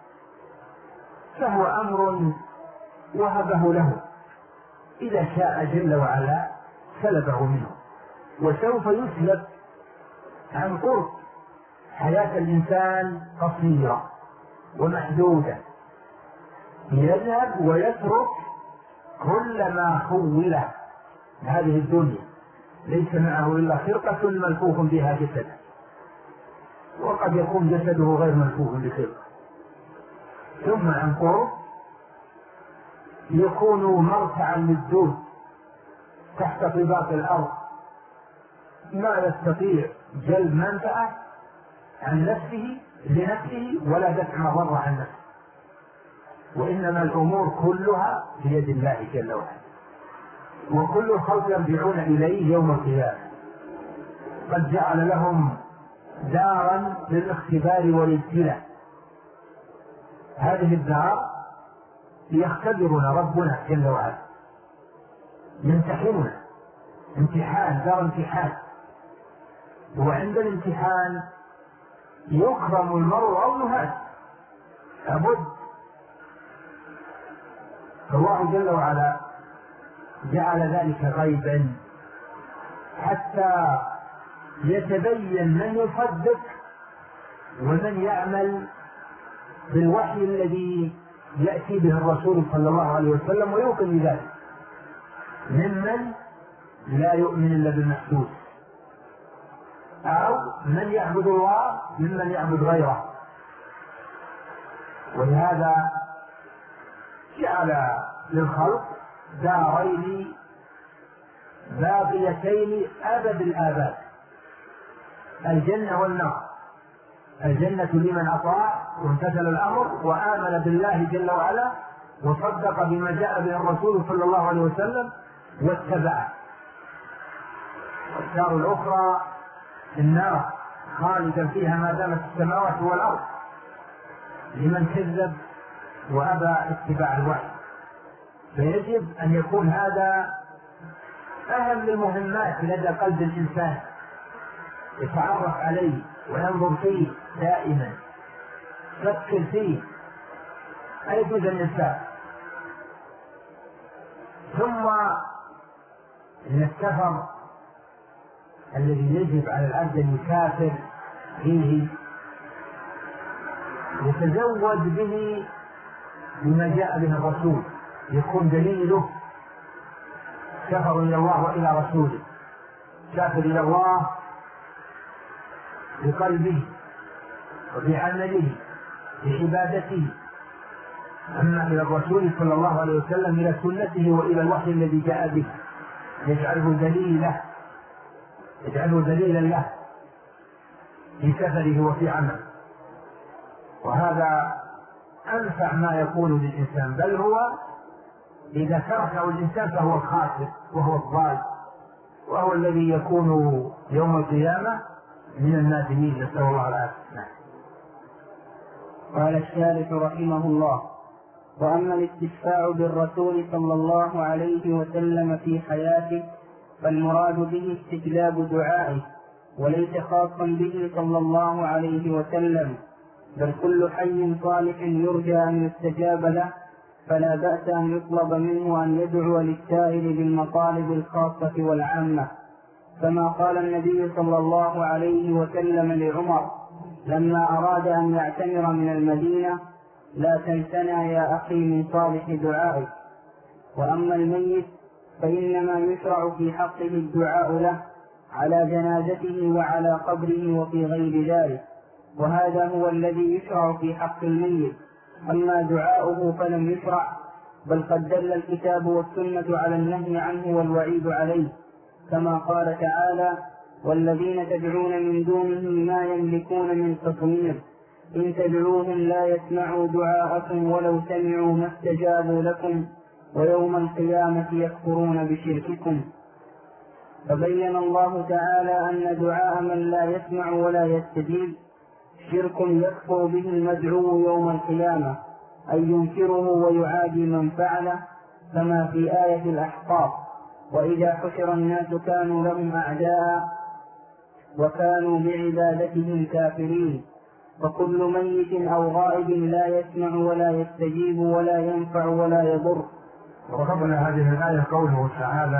فهو أمر وهبه له، إذا شاء جل وعلا سلبه منه، وسوف يسلب عن قرب. حياة الإنسان قصيرة ومحدودة، يذهب ويترك كل ما خوله هذه الدنيا، ليس معه إلا خرقة ملفوف بها جسده، وقد يكون جسده غير ملفوف بخرقة. ثم عن قرب يكون مرتعا للدود تحت طباق الأرض، ما يستطيع جلب منفعة عن نفسه لنفسه ولا دفع مضرة عن نفسه، وإنما الأمور كلها بيد الله جل وعلا، وكل الخلق يرجعون إليه يوم القيامة. قد جعل لهم دارا للاختبار والابتلاء، هذه الدار يختبرنا ربنا جل وعلا، يمتحننا امتحان، دار امتحان، وعند الامتحان يكرم المرء أو يهان لابد. فالله جل وعلا جعل ذلك غيبا حتى يتبين من يصدق ومن يعمل بالوحي الذي يأتي به الرسول صلى الله عليه وسلم ويوقن بذلك، ممن لا يؤمن إلا بالمحسوس، أو من يعبد الله ممن يعبد غيره. ولهذا جعل للخلق دارين باقيتين أبد الآباد، الجنة والنار. الجنة لمن أطاع وامتثل الأمر وآمن بالله جل وعلا وصدق بما جاء به الرسول صلى الله عليه وسلم واتبعه. والدار الأخرى النار خالدا فيها ما دامت السماوات والأرض لمن كذب وأبى اتباع الوحي. فيجب أن يكون هذا أهم المهمات لدى قلب الإنسان، يتعرف عليه وينظر فيه دائما، يفكر فيه أيجوز الإنسان. ثم إن السفر الذي يجب على العبد أن يسافر فيه يتزود به بما جاء به الرسول، يكون دليله سفر إلى الله وإلى رسوله، سافر إلى الله بقلبه وبعمله بعبادته، أما إلى الرسول صلى الله عليه وسلم إلى سنته وإلى الوحي الذي جاء به، يجعله دليلا له في سفره وفي عمله. وهذا أنفع ما يكون للإنسان، بل هو إذا تركه الإنسان فهو الخاسر وهو الضال، وهو الذي يكون يوم القيامة من النادمين، نسأل الله العافية. قال الشارح رحمه الله: وأما الاستشفاع بالرسول صلى الله عليه وسلم في حياته فالمراد به استجلاب دعائه، وليس خاصا به صلى الله عليه وسلم، بل كل حي صالح يرجى أن يستجاب له، فلا بأس أن يطلب منه أن يدعو للسائل بالمطالب الخاصة والعامة، كما قال النبي صلى الله عليه وسلم لعمر لما أراد أن يعتمر من المدينة: لا تنسنا يا أخي من صالح دعائك. وأما الميت فإنما يشرع في حقه الدعاء له على جنازته وعلى قبره وفي غير ذلك، وهذا هو الذي يشرع في حق الميت. أما دعاؤه فلم يشرع، بل قد دل الكتاب والسنة على النهي عنه والوعيد عليه، كما قال تعالى: والذين تدعون من دونه ما يملكون من قطمير، إن تدعوهم لا يسمعوا دعاءكم ولو سمعوا ما استجابوا لكم ويوم القيامة يكفرون بشرككم. فبين الله تعالى أن دعاء من لا يسمع ولا يستجيب شرك يكفر به المدعو يوم القيامة، أي ينكره ويعادي من فعله، كما في آية الأحقاف: وإذا حشر الناس كانوا لهم أعداء وكانوا بعبادتهم كافرين. فكل ميت أو غائب لا يسمع ولا يستجيب ولا ينفع ولا يضر. وقبل هذه الآية قوله تعالى: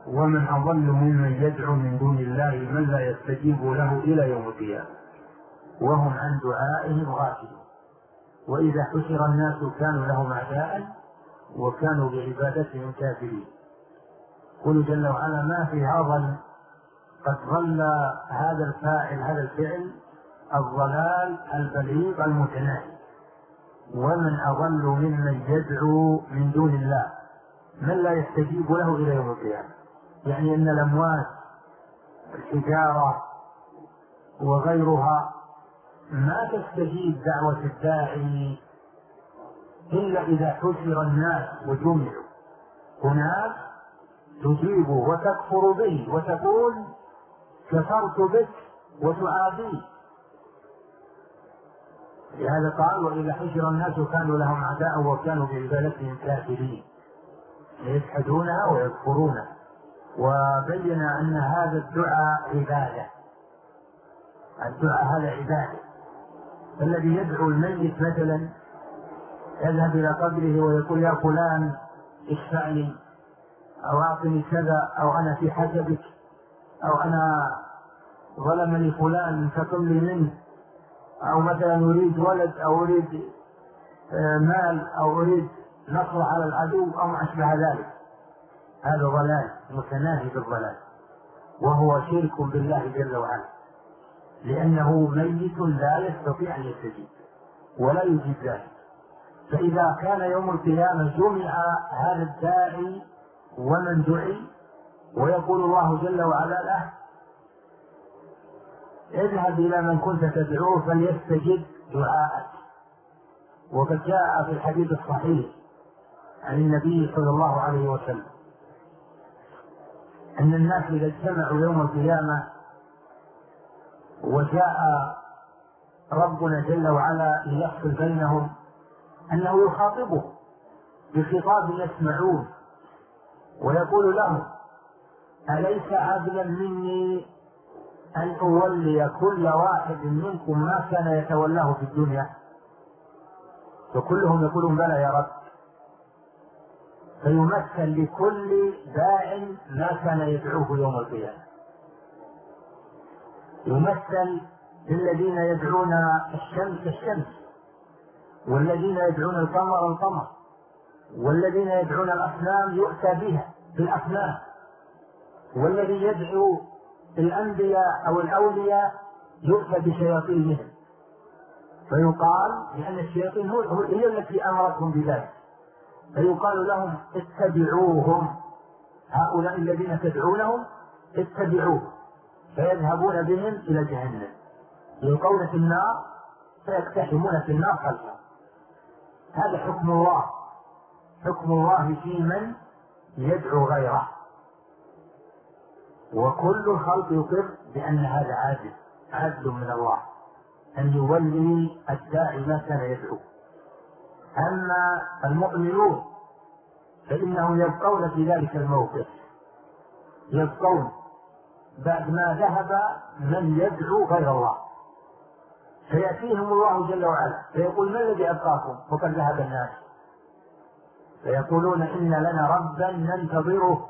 ومن أضل ممن يدعو من دون الله من لا يستجيب له إلى يوم القيامة وهم عن دعائهم غافلون. وإذا حشر الناس كانوا لهم أعداء وكانوا بعبادتهم كافرين. قل جل وعلا ما فيها ظن، قد ضل هذا الفاعل هذا الفعل الضلال البليغ المتناهي. ومن أضل ممن يدعو من دون الله من لا يستجيب له إلى يوم القيامة. يعني أن الأموات الحجارة وغيرها ما تستجيب دعوة الداعي إلا إذا حشر الناس وجمعوا. هناك تجيب وتكفر به وتقول كفرت بك وتعاديه. لهذا قال وإذا حشر الناس كانوا لهم أعداء وكانوا بعبادتهم كافرين يجحدونها ويكفرونها. وبين أن هذا الدعاء عبادة، الدعاء هذا عبادة. الذي يدعو الميت مثلا يذهب إلى قبره ويقول يا فلان اشفع لي أو أعطني كذا أو أنا في حسبك أو أنا ظلمني فلان انتقم لي منه، أو مثلا أريد ولد أو أريد مال أو أريد نصر على العدو أو ما أشبه ذلك، هذا ضلال متناهي بالضلال وهو شرك بالله جل وعلا، لأنه ميت لا يستطيع أن يستجيب ولا يجيب ذلك. فإذا كان يوم القيامة جمع هذا الداعي ومن دعي ويقول الله جل وعلا له اذهب إلى من كنت تدعوه فليستجب دعاءك. وقد جاء في الحديث الصحيح عن النبي صلى الله عليه وسلم أن الناس إذا اجتمعوا يوم القيامة وجاء ربنا جل وعلا ليفصل بينهم أنه يخاطبه بخطاب يسمعون ويقول لهم أليس عدلا مني أن أولي كل واحد منكم ما كان يتولاه في الدنيا؟ فكلهم يقولون بلى يا رب. فيمثل لكل داع ما كان يدعوه يوم القيامة. يمثل للذين يدعون الشمس الشمس، والذين يدعون القمر القمر، والذين يدعون الأصنام يؤتى بها بالأصنام، والذي يدعو الأنبياء أو الأولياء يؤتى بشياطينهم. فيقال لأن الشياطين هي التي أمرتهم بذلك، فيقال لهم اتبعوهم، هؤلاء الذين تدعونهم اتبعوه، فيذهبون بهم إلى جهنم يلقون في النار فيقتحمون في النار خلفهم. هذا حكم الله، حكم الله في من يدعو غيره. وكل الخلق يقر بأن هذا عدل من الله أن يولي الداعي ما كان يدعو. أما المؤمنون فإنهم يبقون في ذلك الموقف، يبقون بعد ما ذهب من يدعو غير الله، فيأتيهم الله جل وعلا فيقول ما الذي أبقاكم وقد ذهب الناس؟ فيقولون إن لنا ربا ننتظره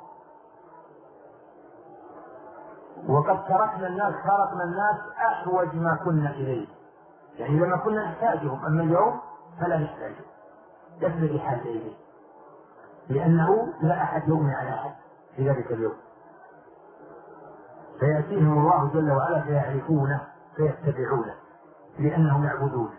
وقد تركنا الناس خلقنا الناس أحوج ما كنا إليه. يعني لما كنا نحتاجهم، أما اليوم فلا نحتاجهم، لسنا بحاجة إليه، لأنه لا أحد يغني على أحد في ذلك اليوم. فيأتيهم الله جل وعلا فيعرفونه فيتبعونه لأنهم يعبدونه.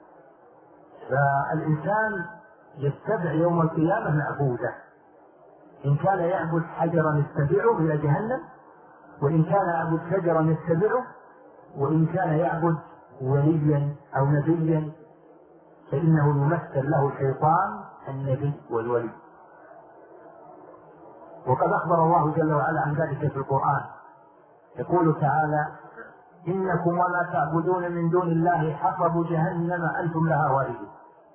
فالإنسان يتبع يوم القيامة معبوده، إن كان يعبد حجرا يتبعه إلى جهنم، وإن كان يعبد شجرا يتبعه، وإن كان يعبد وليا أو نبيا فإنه يمثل له الشيطان النبي والولي. وقد أخبر الله جل وعلا عن ذلك في القرآن، يقول تعالى إنكم وما تعبدون من دون الله حصب جهنم أنتم لها واردون.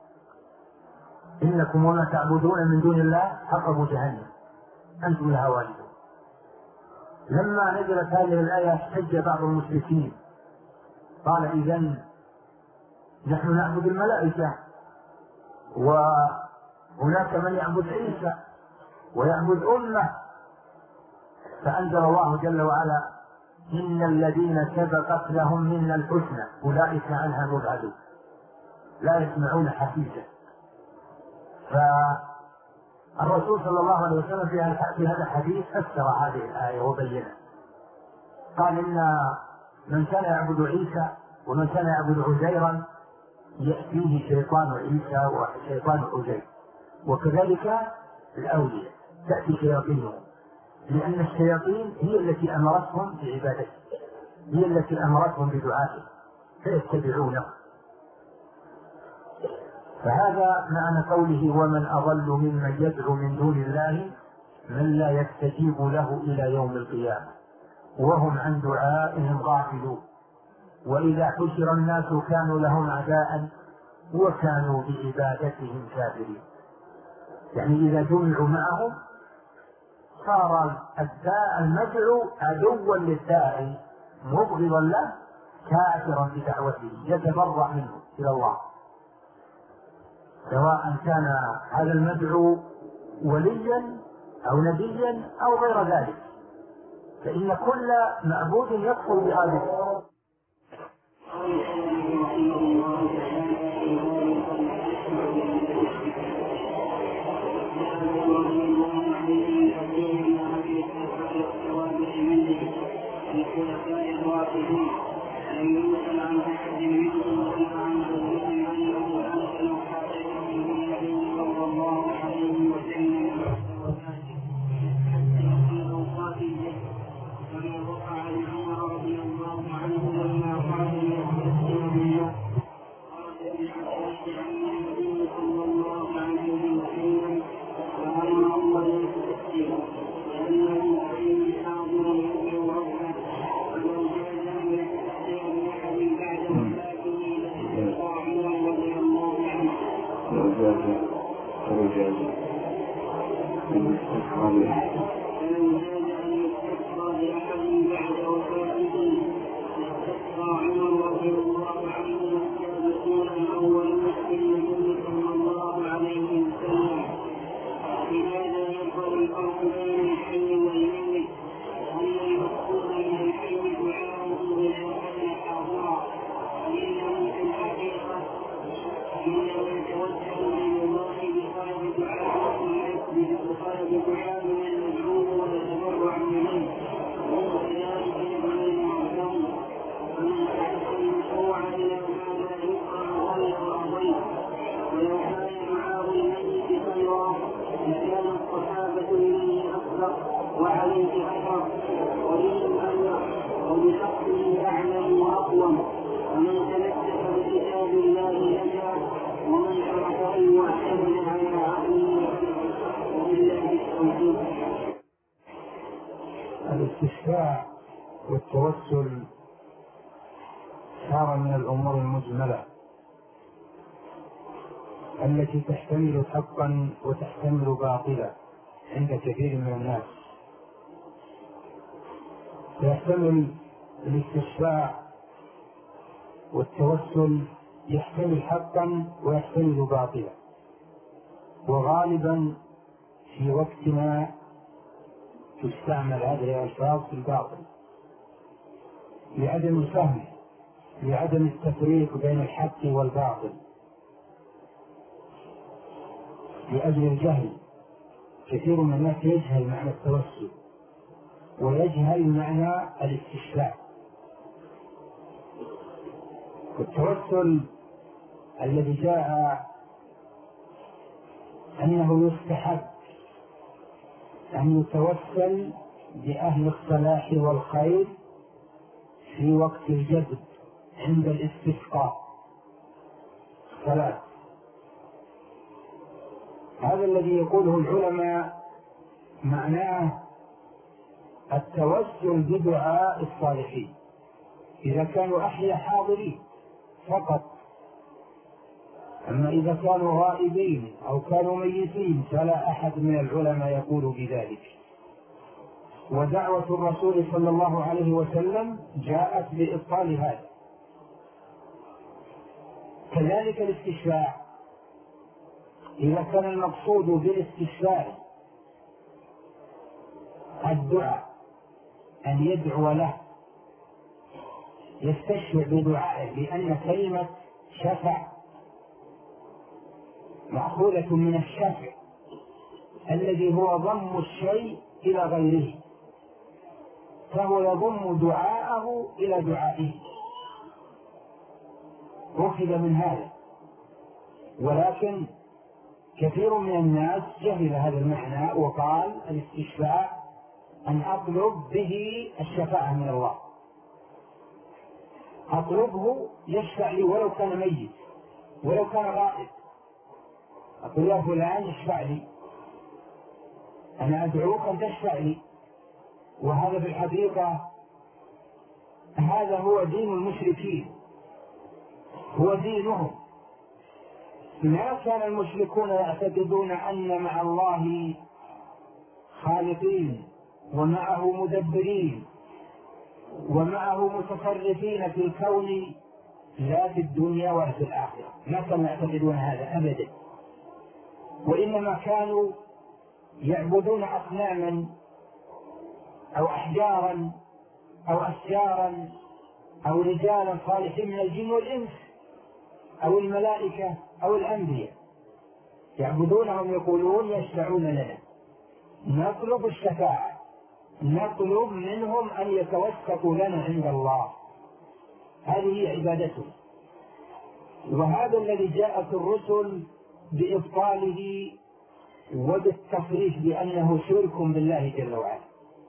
إنكم وما تعبدون من دون الله حصب جهنم أنتم لها واردون. لما نزلت هذه الآية احتج بعض المشركين قال إذن نحن نعبد الملائكة وهناك من يعبد عيسى ويعبد أمة، فأنزل الله جل وعلا: إن الذين سبقت لهم منا الحسنى أولئك عنها مبعدون لا يسمعون حسيسا. فالرسول صلى الله عليه وسلم في هذا الحديث فسر هذه الآية وبينها، قال: إن من كان يعبد عيسى ومن كان يعبد عزيرا يأتيه شيطان عيسى وشيطان عزير، وكذلك الأولياء تأتي شياطينهم، لأن الشياطين هي التي أمرتهم بعبادته، هي التي أمرتهم بدعائه فيتبعونه. فهذا معنى قوله: ومن أضل ممن يدعو من دون الله من لا يستجيب له إلى يوم القيامة وهم عن دعائهم غافلون وإذا حشر الناس كانوا لهم أعداء وكانوا بعبادتهم كافرين. يعني إذا جمعوا معهم صار المدعو عدوا للداعي مبغضا له كافرا بدعوته يتبرأ منه إلى الله، سواء كان هذا المدعو وليا أو نبيا أو غير ذلك، فإن كل معبود يكفر بهذا. الاستشفاع والتوسل صار من الأمور المجملة التي تحتمل حقا وتحتمل باطلا عند كثير من الناس. يحتمل الاستشفاع والتوسل يحتمل حقا ويحتمل باطلا، وغالبا في وقتنا تستعمل هذه الألفاظ في الباطل لعدم الفهم، لعدم التفريق بين الحق والباطل، لأجل الجهل. كثير من الناس يجهل معنى التوسل ويجهل معنى الاستشفاع. التوسل الذي جاء أنه يستحب أن يتوسل بأهل الصلاح والخير في وقت الجذب عند الاستسقاء ثلاث. هذا الذي يقوله العلماء معناه التوسل بدعاء الصالحين إذا كانوا أحياء حاضرين فقط، أما إذا كانوا غائبين أو كانوا ميتين فلا أحد من العلماء يقول بذلك. ودعوة الرسول صلى الله عليه وسلم جاءت بإبطال هذا. كذلك الاستشفاع، إذا كان المقصود بالاستشفاع الدعاء أن يدعو له يستشفع بدعائه، لأن كلمة شفع مأخوذة من الشفع الذي هو ضم الشيء إلى غيره، فهو يضم دعاءه إلى دعائه، أخذ من هذا. ولكن كثير من الناس جهل هذا المعنى وقال الاستشفاع أن أطلب به الشفاعة من الله، أطلبه يشفع لي ولو كان ميت ولو كان غائب، أقول يا فلان اشفع لي، أنا أدعوك أن تشفع لي. وهذا في الحقيقة هذا هو دين المشركين، هو دينهم. ما كان المشركون يعتقدون أن مع الله خالقين ومعه مدبرين ومعه متصرفين في الكون، لا في الدنيا ولا في الآخرة، ما كانوا يعتقدون هذا أبدا، وإنما كانوا يعبدون أصناما أو أحجارا أو أشجارا أو رجالا صالحين من الجن والإنس أو الملائكة أو الأنبياء، يعبدونهم يقولون يشفعون لنا، نطلب الشفاعة، نطلب منهم أن يتوسطوا لنا عند الله، هذه عبادتهم. وهذا الذي جاءت الرسل بإبطاله وبالتصريح بأنه شرك بالله جل وعلا.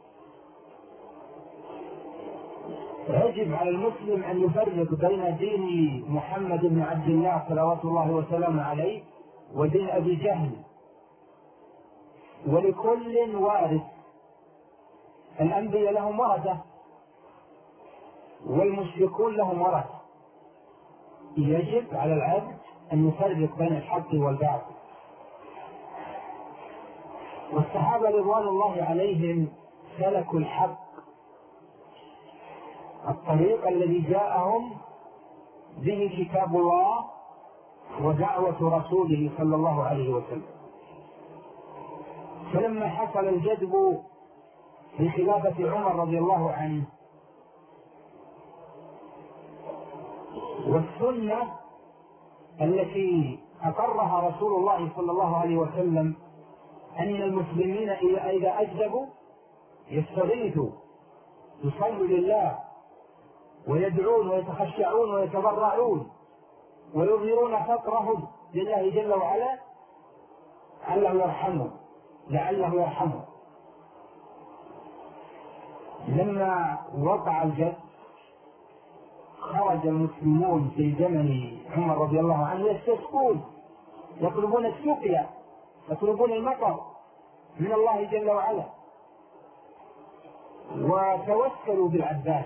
يجب على المسلم أن يفرق بين دين محمد بن عبد الله صلوات الله وسلامه عليه ودين أبي جهل، ولكل وارث، الأنبياء لهم ورثة والمشركون لهم ورثة، يجب على العبد أن يفرق بين الحق والباطل. والصحابة رضوان الله عليهم سلكوا الحق، الطريق الذي جاءهم به كتاب الله ودعوة رسوله صلى الله عليه وسلم. فلما حصل الجذب في خلافة عمر رضي الله عنه والسنة التي أقرها رسول الله صلى الله عليه وسلم أن المسلمين إذا أجذبوا يستغيثوا، يصلوا لله ويدعون ويتخشعون ويتضرعون ويظهرون فقرهم لله جل وعلا لعله يرحمه. لما وقع الجد خرج المسلمون في زمن عمر رضي الله عنه يستسقون، يطلبون السقيا، يطلبون المطر من الله جل وعلا، وتوسلوا بالعباس.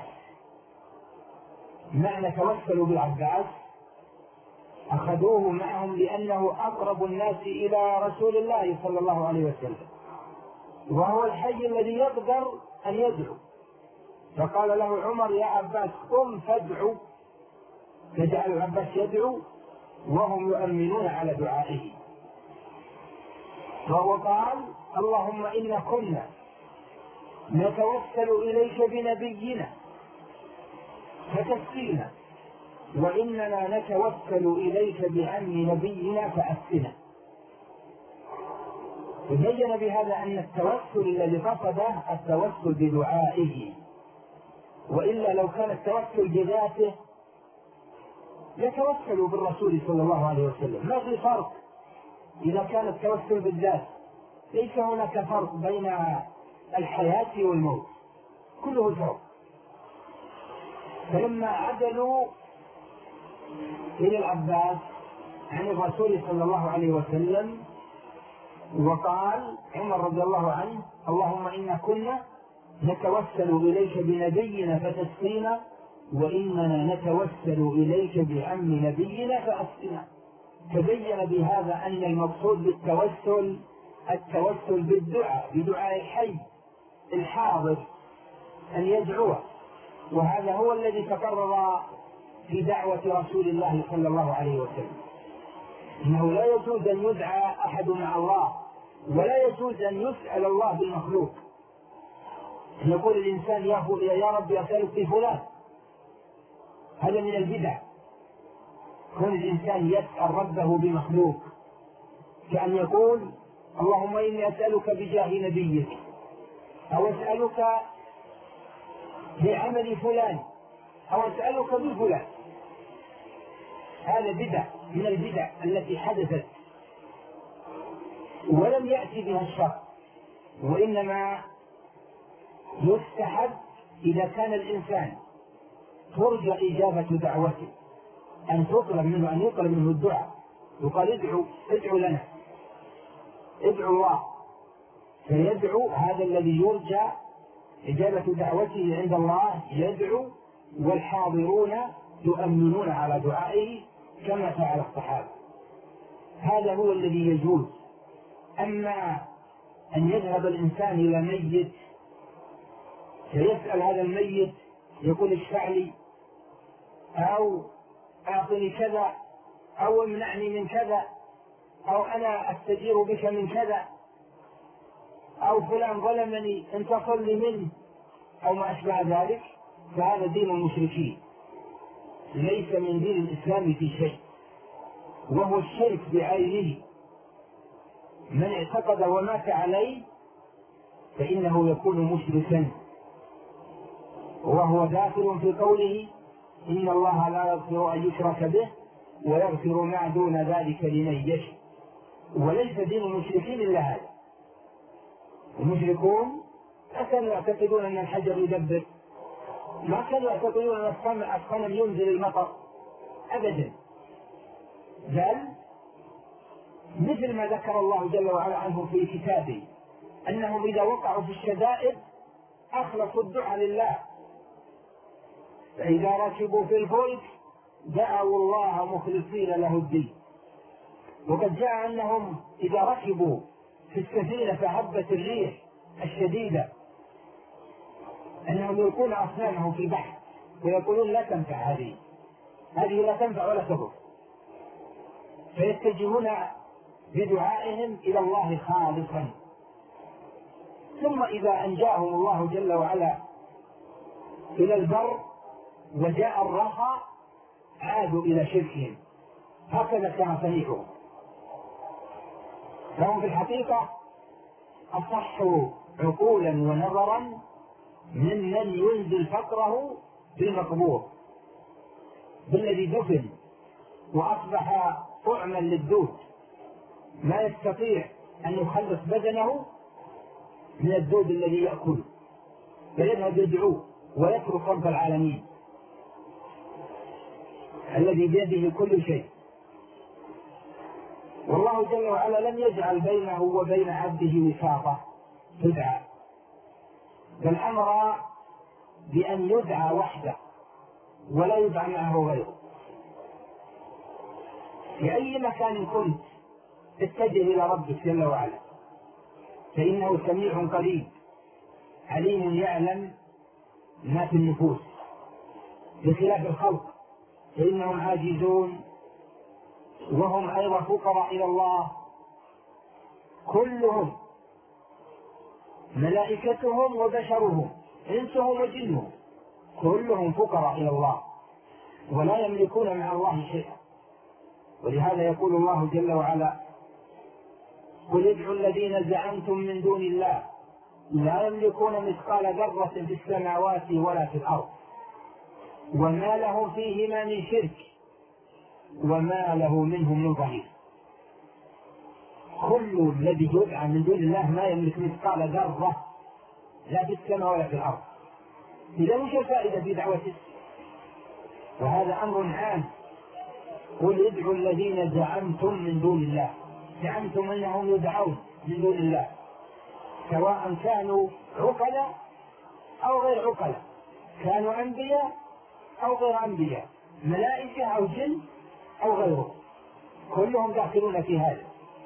معنى توسلوا بالعباس أخذوه معهم لأنه أقرب الناس إلى رسول الله صلى الله عليه وسلم، وهو الحي الذي يقدر أن يدعو. فقال له عمر يا عباس قم فادعو، فجعل العباس يدعو وهم يؤمنون على دعائه. وهو قال اللهم إنا كنا نتوسل إليك بنبينا فتسقينا، وإننا نتوسل إليك بعم نبينا فأسقنا. وبين بهذا أن التوسل الذي قصده التوسل بدعائه، وإلا لو كان التوسل بذاته يتوسل بالرسول صلى الله عليه وسلم، ما في فرق. إذا كان التوسل بالذات ليس هناك فرق بين الحياة والموت، كله فرق. فلما عدلوا إلى العباس عن الرسول صلى الله عليه وسلم وقال عمر رضي الله عنه اللهم إنا كنا نتوسل إليك بنبينا فتسقينا، وإننا نتوسل إليك بعم نبينا فأسقنا، تبين بهذا أن المقصود بالتوسل التوسل بالدعاء، بدعاء الحي الحاضر أن يدعوه. وهذا هو الذي تقرر في دعوة رسول الله صلى الله عليه وسلم، إنه لا يجوز أن يدعى أحد مع الله، ولا يجوز أن يسأل الله بالمخلوق، أن يقول الإنسان يا رب أسألك في فلان، هذا من البدع. كون الإنسان يسأل ربه بمخلوق، كأن يقول اللهم إني أسألك بجاه نبيك، أو أسألك بعمل فلان، أو أسألك بفلان. هذا بدع من البدع التي حدثت ولم يأتي بها الشرع، وإنما يستحب إذا كان الإنسان ترجى إجابة دعوته أن يطلب منه الدعاء، يقال ادعوا لنا، ادعوا الله، فيدعو هذا الذي يرجى إجابة دعوته عند الله، يدعو والحاضرون يؤمنون على دعائه كما فعل الصحابة. هذا هو الذي يجوز. أما أن يذهب الإنسان إلى ميت فيسأل هذا الميت يقول اشفع لي، أو أعطني كذا، أو امنعني من كذا، أو أنا أستجير بك من كذا، أو فلان ظلمني انتصر لي منه، أو ما أشبه ذلك، فهذا دين المشركين، ليس من دين الإسلام في شيء، وهو الشرك بعينه. من اعتقد ومات عليه فإنه يكون مشركا، وهو داخل في قوله إن الله لا يغفر أن يشرك به ويغفر ما دون ذلك لمن يشاء. وليس دين المشركين إلا هذا. المشركون ما كانوا يعتقدون أن الحجر يدبر، ما كانوا يعتقدون أن الصنم ينزل المطر أبدا، بل مثل ما ذكر الله جل وعلا عنهم في كتابه أنهم إذا وقعوا في الشدائد أخلصوا الدعاء لله، فإذا ركبوا في الفلك دعوا الله مخلصين له الدين. وقد جاء أنهم إذا ركبوا في السفينة فهبت الريح الشديدة أنهم يلقون أصنامهم في البحر ويقولون لا تنفع هذه لا تنفع ولا تضر، فيتجهون بدعائهم إلى الله خالصا. ثم إذا أنجاهم الله جل وعلا إلى البر وجاء الرخاء عادوا إلى شركهم. هكذا كان صنيعهم. فهم في الحقيقة أصحوا عقولا ونظرا ممن ينزل فقره بالمقبور، بالذي دفن وأصبح طعما للدود، ما يستطيع أن يخلص بدنه من الدود الذي يأكل، فيذهب يدعوه ويترك رب العالمين الذي بيده كل شيء. والله جل وعلا لم يجعل بينه وبين عبده وساطة تدعى، بل أمر بأن يدعى وحده ولا يدعى معه غيره. في أي مكان كنت اتجه إلى ربك جل وعلا، فإنه سميع قريب عليم يعلم ما في النفوس، بخلاف الخلق فإنهم عاجزون وهم أيضا فقراء إلى الله، كلهم ملائكتهم وبشرهم إنسهم وجنهم كلهم فقراء إلى الله ولا يملكون مع الله شيئا. ولهذا يقول الله جل وعلا قل ادعوا الذين زعمتم من دون الله لا يملكون مثقال ذرة في السماوات ولا في الأرض وما له فيهما من شرك وما له منهم من ظهير. كل الذي يدعى من دون الله ما يملك مثقال ذرة لا في السماء ولا في الأرض. إذا وش الفائدة في دعوته؟ وهذا أمر عام. قل ادعوا الذين زعمتم من دون الله، زعمتم أنهم يدعون من دون الله سواء كانوا عقلاء أو غير عقلاء، كانوا أنبياء أو غير أنبياء، ملائكة أو جن أو غيره، كلهم داخلون في هذا.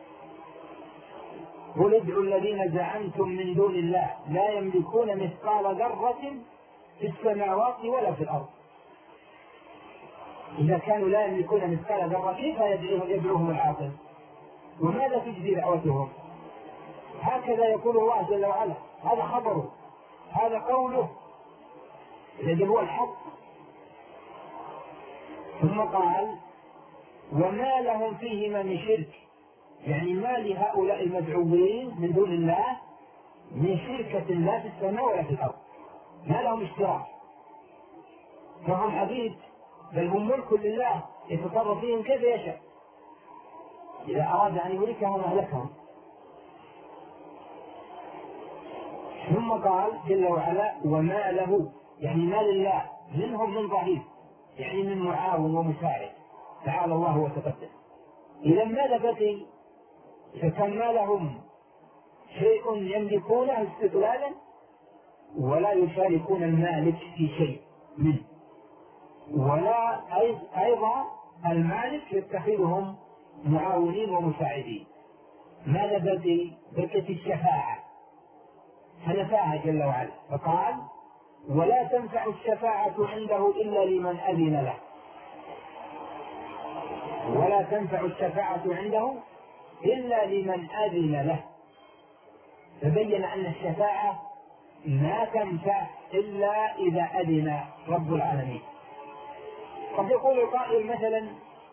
قل ادعوا الذين زعمتم من دون الله لا يملكون مثقال ذرة في السماوات ولا في الأرض. إذا كانوا لا يملكون مثقال ذرة كيف يدعوهم العاقل؟ وماذا تجزي دعوتهم؟ هكذا يقول الله جل وعلا، هذا خبره هذا قوله الذي هو الحق. ثم قال وما لهم فيهما من شرك، يعني ما لهؤلاء المدعوين من دون الله من شركة لا في السماء ولا في الأرض، ما لهم اشتراك، فهم عبيد، بل هم ملك لله يتصرف فيهم كيف يشاء، إذا أراد أن يهلكهم أهلكهم. ثم قال جل وعلا وما له، يعني ما لله منهم من ظهير، يعني من معاون ومساعد، تعالى الله وتقدم. إذا ماذا بقي؟ إذا كان ما لهم شيء يملكونه استقلالا ولا يشاركون المالك في شيء منه، ولا أيضا المالك يتخذهم معاونين ومساعدين، ماذا بقي؟ بقيت الشفاعة، فنفاها جل وعلا فقال ولا تنفع الشفاعة عنده إلا لمن أذن له، ولا تنفع الشفاعة عنده إلا لمن أذن له، فبين أن الشفاعة ما تنفع إلا إذا أذن رب العالمين. قد يقول قائل مثلا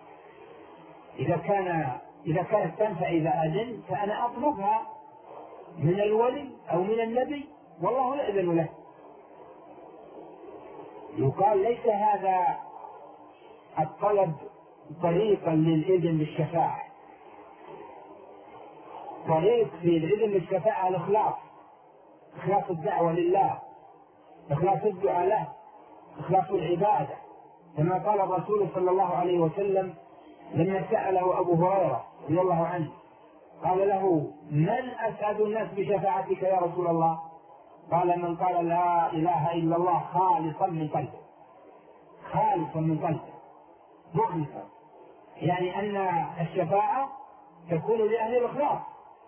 إذا كانت تنفع إذا أذن فأنا أطلبها من الولي أو من النبي والله يأذن له. يقال ليس هذا الطلب طريقا للإذن بالشفاعة، طريق في الإذن بالشفاعة الإخلاص، إخلاص الدعوة لله، إخلاص الدعاء له، إخلاص العبادة، كما قال الرسول صلى الله عليه وسلم لما سأله أبو هريرة رضي الله عنه قال له من أسعد الناس بشفاعتك يا رسول الله؟ قال من قال لا إله إلا الله خالصا من قلبه، خالصا من قلبه مخلصا، يعني أن الشفاعة تكون لأهل الإخلاص.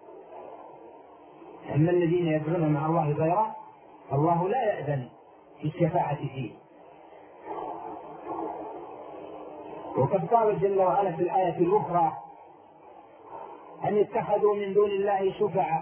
أما الذين يدعون مع الله غيره الله لا يأذن في الشفاعة فيه. وقد قال جل وعلا في الآية الأخرى أن اتخذوا من دون الله شفعاء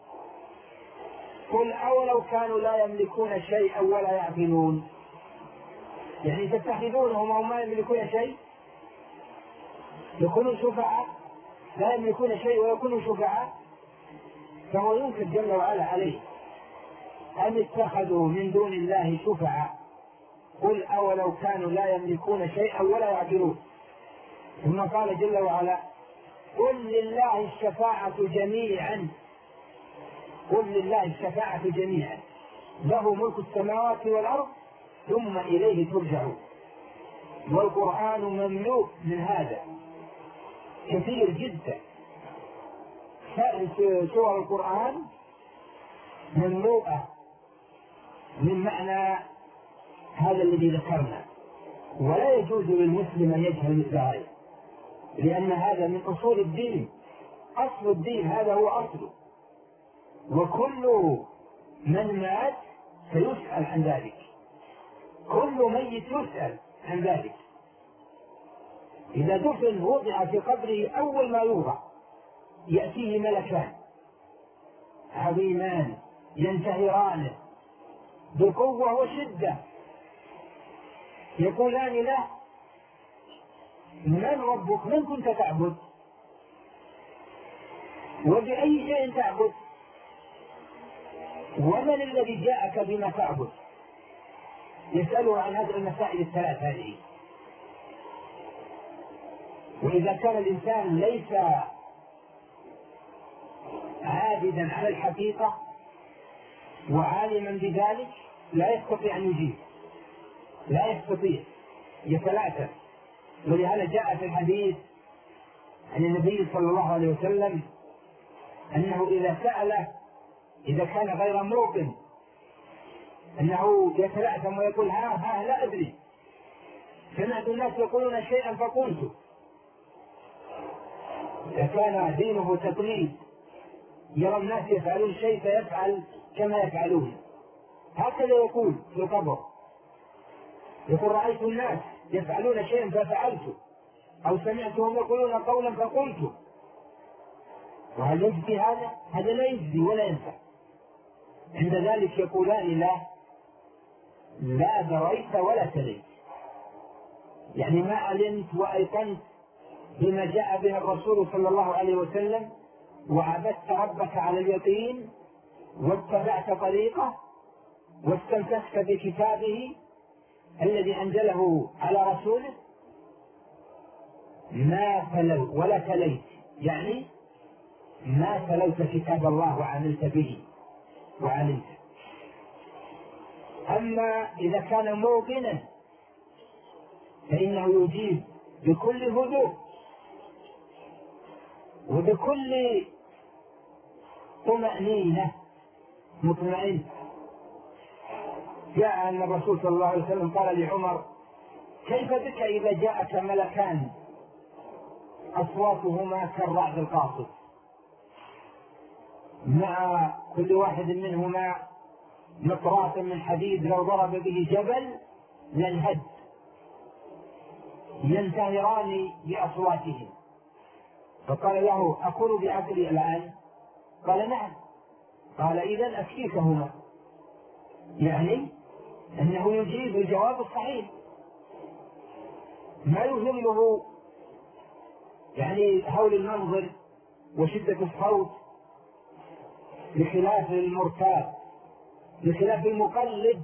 قل أولو كانوا لا يملكون شيئا ولا يعقلون، يعني تتخذونهم وهم ما يملكون شيء يكونوا شفعاء، لا يملكون شيء ويكونوا شفعاء، فهو ينكر جل وعلا عليه أن اتخذوا من دون الله شفعاء قل أولو كانوا لا يملكون شيئا ولا يعقلون. ثم قال جل وعلا قل لله الشفاعة جميعا، قل لله الشفاعة جميعا له ملك السماوات والأرض ثم إليه ترجعون. والقرآن مملوء من هذا كثير جدا، سور القرآن مملوءة من معنى هذا الذي ذكرنا، ولا يجوز للمسلم أن يجهل مثل هذا، لأن هذا من أصول الدين، أصل الدين هذا هو أصله، وكل من مات سيسأل عن ذلك، كل ميت يسأل عن ذلك. إذا دفن وضع في قبره أول ما يوضع يأتيه ملكان عظيمان ينتهرانه بقوة وشدة يقولان له من ربك؟ من كنت تعبد؟ وبأي شيء تعبد؟ ومن الذي جاءك بما تعبد؟ يسأله عن هذه المسائل الثلاث هذه. وإذا كان الإنسان ليس عابدا على الحقيقة وعالما بذلك لا يستطيع أن يجيب، لا يستطيع، يتلاشى. ولهذا جاء في الحديث عن النبي صلى الله عليه وسلم أنه إذا سأل إذا كان غير موقن أنه يتلأثم ويقول ها لا أدري، سمعت الناس يقولون شيئا فقلت. إذا كان دينه تقليد يرى الناس يفعلون شيء فيفعل كما يفعلون، هكذا يقول في القبر، يقول رأيت الناس يفعلون شيئا ففعلت، أو سمعتهم يقولون قولا فقلت. وهل يجزي هذا؟ هذا لا يجزي ولا ينفع. عند ذلك يقولان له لا دريت ولا تليت، يعني ما علمت وأيقنت بما جاء به الرسول صلى الله عليه وسلم، وعبدت ربك على اليقين واتبعت طريقه واستمسكت بكتابه الذي أنزله على رسوله، ما تلو ولا تليت، يعني ما تلوت كتاب الله وعملت به وعلمت. أما إذا كان موقنا فإنه يجيب بكل هدوء وبكل طمأنينة مطمئن. جاء أن الرسول صلى الله عليه وسلم قال لعمر: كيف بك إذا جاءك ملكان أصواتهما كالرعد القاصف، مع كل واحد منهما مطراث من حديد لو ضرب به جبل لانهد، ينتهران بأصواتهم. فقال له: أكون بعقلي الآن؟ قال: نعم. قال: إذن أكفيكهما، يعني أنه يجيب الجواب الصحيح، ما يهمه يعني هول المنظر وشدة الصوت، بخلاف المرتاب، بخلاف المقلد،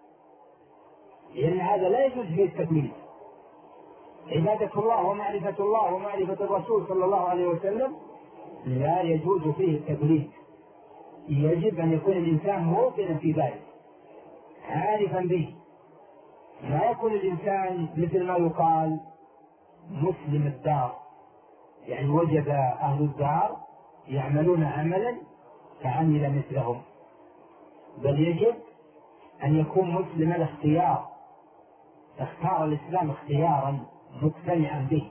لأن هذا لا يجوز فيه التقليد. عبادة الله ومعرفة الله ومعرفة الرسول صلى الله عليه وسلم لا يجوز فيه التقليد، يجب أن يكون الإنسان موقنا في ذلك عارفا به. لا يكون الإنسان مثل ما يقال مسلم الدار، يعني وجد أهل الدار يعملون عملا فعمل مثلهم، بل يجب أن يكون مسلم الاختيار، اختار الإسلام اختيارا مقتنعا به.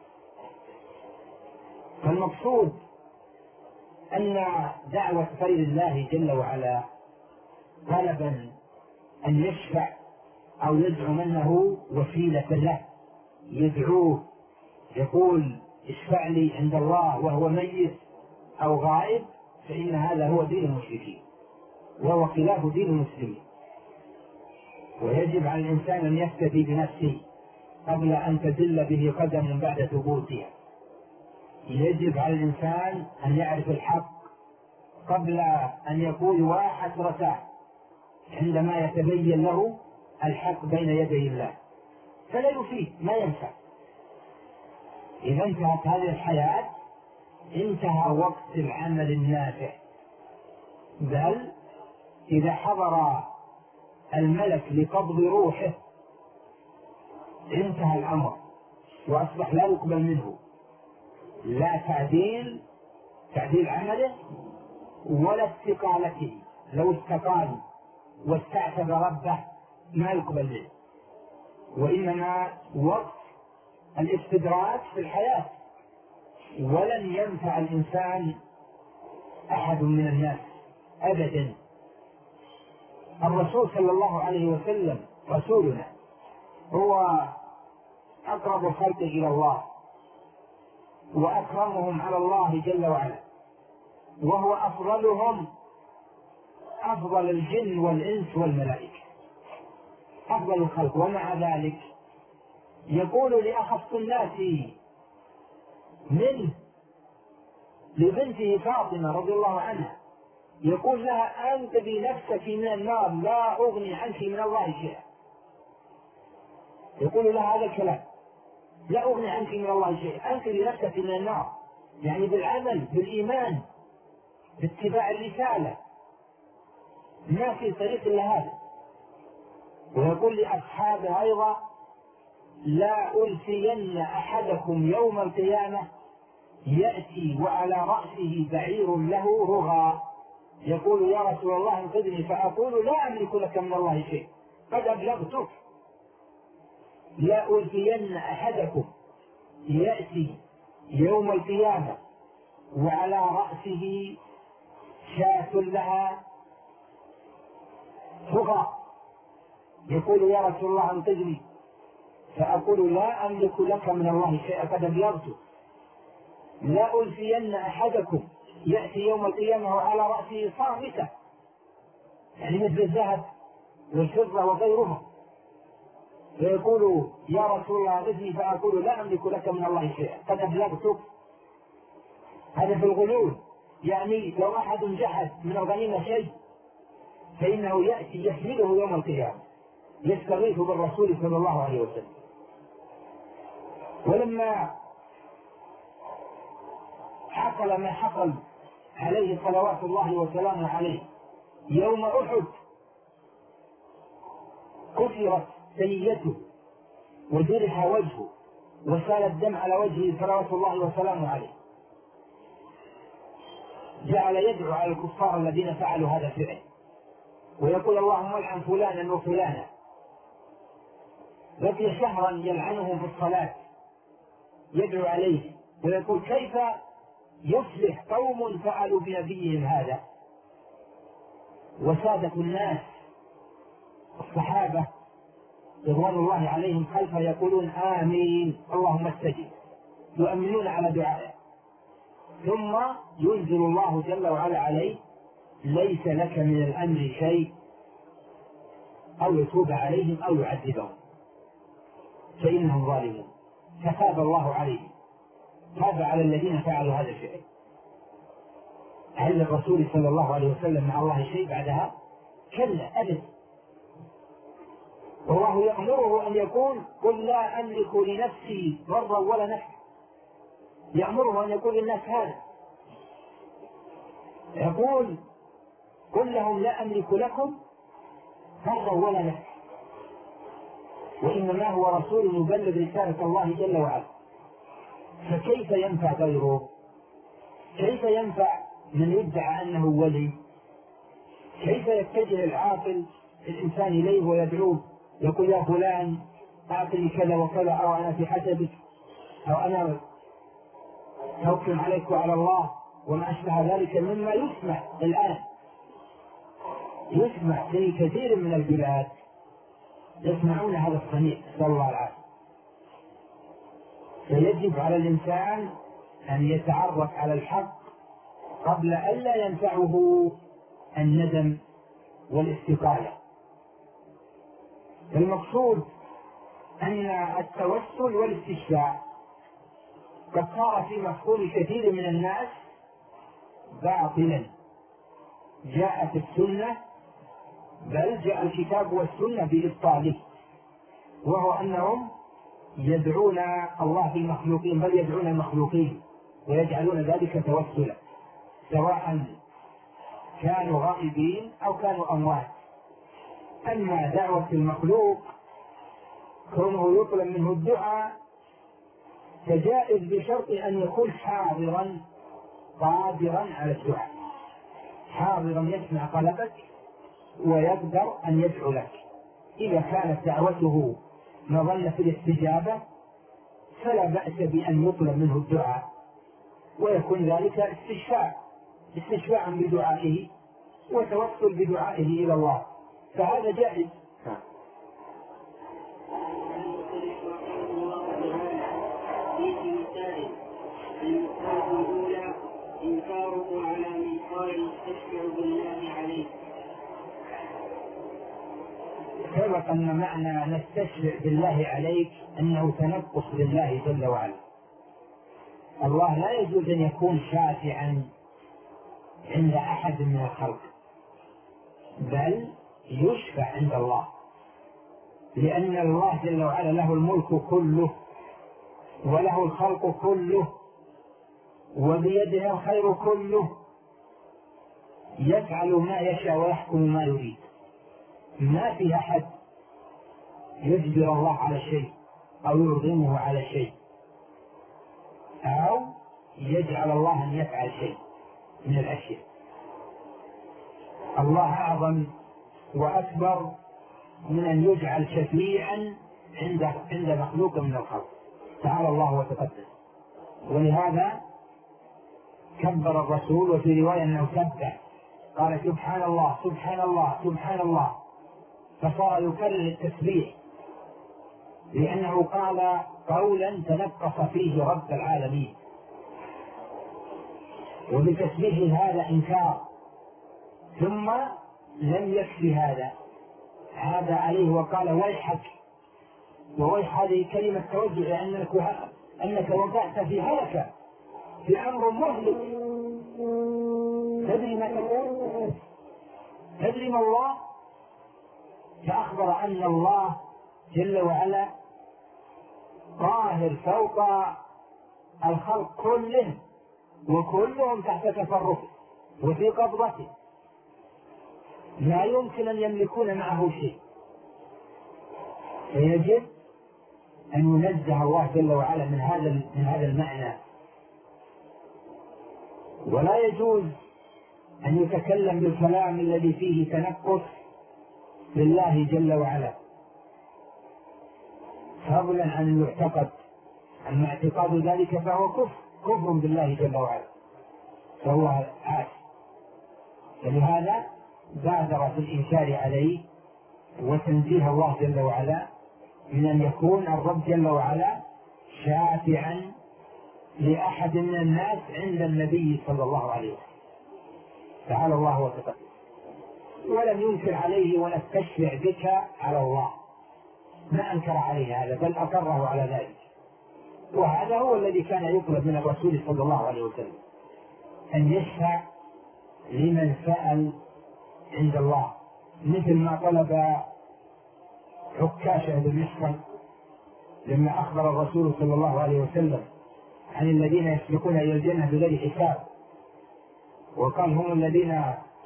فالمقصود أن دعوة غير الله جل وعلا طلبا أن يشفع أو يدعو منه وسيلة له، يدعوه يقول: اشفع لي عند الله وهو ميت أو غائب، فإن هذا هو دين المشركين وهو خلاف دين المسلمين. ويجب على الإنسان أن يفتدي بنفسه قبل أن تدل به قدم بعد ثبوتها. يجب على الإنسان أن يعرف الحق قبل أن يقول وحسرته عندما يتبين له الحق بين يدي الله، فلا يفيد، ما ينفع. إذا انتهت هذه الحياة انتهى وقت العمل النافع، بل إذا حضر الملك لقبض روحه انتهى الأمر وأصبح لا يقبل منه لا تعديل عمله ولا استقالته. لو استقال واستعتب ربه ما يقبل منه، وإنما وقت الاستدراك في الحياة، ولن ينفع الإنسان أحد من الناس أبدا. الرسول صلى الله عليه وسلم رسولنا هو أقرب الخلق إلى الله وأكرمهم على الله جل وعلا، وهو أفضلهم، أفضل الجن والإنس والملائكة، أفضل الخلق. ومع ذلك يقول لأخص الناس منه لبنته فاطمة رضي الله عنها، يقول لها: أنت بنفسك من النار لا أغني عنك من الله شيئا. يقول لها هذا الكلام: لا أغني عنك من الله شيئا، أنت بنفسك من النار، يعني بالعمل بالإيمان باتباع الرسالة، ما في طريق إلا هذا. ويقول لأصحابه أيضا: لا ألفين أحدكم يوم القيامة يأتي وعلى رأسه بعير له رغى، يقول: يا رسول الله انقذني، فأقول: لا أملك لك من الله شيء، قد أبلغتك. لا ألفين أحدكم يأتي يوم القيامة وعلى رأسه شاة لها رغى، يقول: يا رسول الله انقذني، فأقول: لا أملك لك من الله شيئا، قد أبلغتك. لا ألفين أحدكم يأتي يوم القيامة وعلى رأسه صامتة، يعني مثل الذهب والفضة وغيرها، فيقول يا رسول الله أغثني، فأقول لا أملك لك من الله شيئا قد أبلغتك. هذا في الغلول، يعني لو أحد جحد من الغنيمة شيء فإنه يأتي يحمله يوم القيامة يستغيث بالرسول صلى الله عليه وسلم. ولما حصل ما حصل عليه صلوات الله وسلامه عليه يوم أحد، كسرت ثنيته وجرح وجهه وسال الدم على وجهه صلوات الله وسلامه عليه، جعل يدعو على الكفار الذين فعلوا هذا الفعل ويقول اللهم العن فلانا وفلانا. بقي شهرا يلعنهم في الصلاة يدعو عليه ويقول كيف يصلح قوم فعلوا بنبيهم هذا. وسادة الناس الصحابة رضوان الله عليهم خلفه يقولون آمين اللهم استجب، يؤمنون على دعائه. ثم ينزل الله جل وعلا عليه ليس لك من الأمر شيء، أو يتوب عليهم أو يعذبهم فإنهم ظالمون، فتاب الله عليهم، تاب على الذين فعلوا هذا الشيء. هل للرسول صلى الله عليه وسلم مع الله شيء بعدها؟ كلا أبدا. والله يأمره أن يقول قل لا أملك لنفسي ضرا ولا نفعا، يأمره أن يقول للناس هذا، يقول قل لهم لا أملك لكم ضرا ولا نفعا، وإنما هو رسول يبلغ رسالة الله جل وعلا. فكيف ينفع غيره؟ كيف ينفع من يدعى أنه ولي؟ كيف يتجه العاقل الإنسان إليه ويدعوه يقول يا فلان أعطني كذا وكذا، أو أنا في حسبك، أو أنا توكل عليك وعلى الله، وما أشبه ذلك مما يسمع الآن، يسمع في كثير من البلاد يسمعون هذا الصنيع صلى الله عليه. فيجب على الإنسان أن يتعرف على الحق قبل أن لا ينفعه الندم والاستقالة. المقصود أن التوسل والاستشفاع قد صار في مفهوم كثير من الناس باطلا. جاءت السنة، بل جاء الكتاب والسنة بإبطاله، وهو أنهم يدعون الله في المخلوقين، بل يدعون المخلوقين ويجعلون ذلك توسلا، سواء كانوا غائبين أو كانوا أموات. أما دعوة المخلوق كونه يطلب منه الدعاء فجائز بشرط أن يكون حاضرا قادرا على الدعاء، حاضرا يسمع طلبك ويقدر أن يدعو لك. إذا كانت دعوته مظنة الاستجابة فلا بأس بأن يطلب منه الدعاء، ويكون ذلك استشفاعا بدعائه وتوسل بدعائه إلى الله، فهذا جائز. المسألة الأولى إنكاره على من قال يستشفع بالله عليه. سبق أن معنى نستشفع بالله عليك أنه تنقص لله جل وعلا. الله لا يجوز أن يكون شافعا عند أحد من الخلق، بل يشفع عند الله، لأن الله جل وعلا له الملك كله وله الخلق كله وبيده الخير كله، يفعل ما يشاء ويحكم ما يريد. ما في أحد يجبر الله على شيء أو يرغمه على شيء أو يجعل الله أن يفعل شيء من الأشياء. الله أعظم وأكبر من أن يجعل شفيعا عند مخلوق من الخلق، تعالى الله وتقدس. ولهذا كبر الرسول، وفي رواية أنه سبح قال سبحان الله سبحان الله سبحان الله، فصار يكرر التسبيح لأنه قال قولا تنقص فيه رب العالمين، وبتسبيح هذا إنكار. ثم لم يكفي هذا، عاد عليه وقال ويحك، وويح هذه كلمة توجه أنك وقعت في هلكة، في أمر مهلك. تدري ما تقول؟ تدري ما الله؟ فأخبر أن الله جل وعلا قاهر فوق الخلق كلهم، وكلهم تحت تصرفه وفي قبضته، لا يمكن أن يملكون معه شيء. فيجب أن ينزه الله جل وعلا من هذا المعنى، ولا يجوز أن يتكلم بالكلام الذي فيه تنقص لله جل وعلا، فضلا عن المعتقد. أما اعتقاد ذلك فهو كفر بالله جل وعلا، فهو عاش. فلهذا بادر في الإنكار عليه وتنزيه الله جل وعلا من أن يكون الرب جل وعلا شافعا لأحد من الناس عند النبي صلى الله عليه وسلم، تعالى الله وتقدم. ولم ينكر عليه ونستشفع بك على الله، ما أنكر عليه هذا، بل أقره على ذلك. وهذا هو الذي كان يطلب من الرسول صلى الله عليه وسلم، أن يشفع لمن سأل عند الله، مثل ما طلب عكاشة بن محصن لما أخبر الرسول صلى الله عليه وسلم عن الذين يسبقون إلى الجنة بغير حساب، وقال هم الذين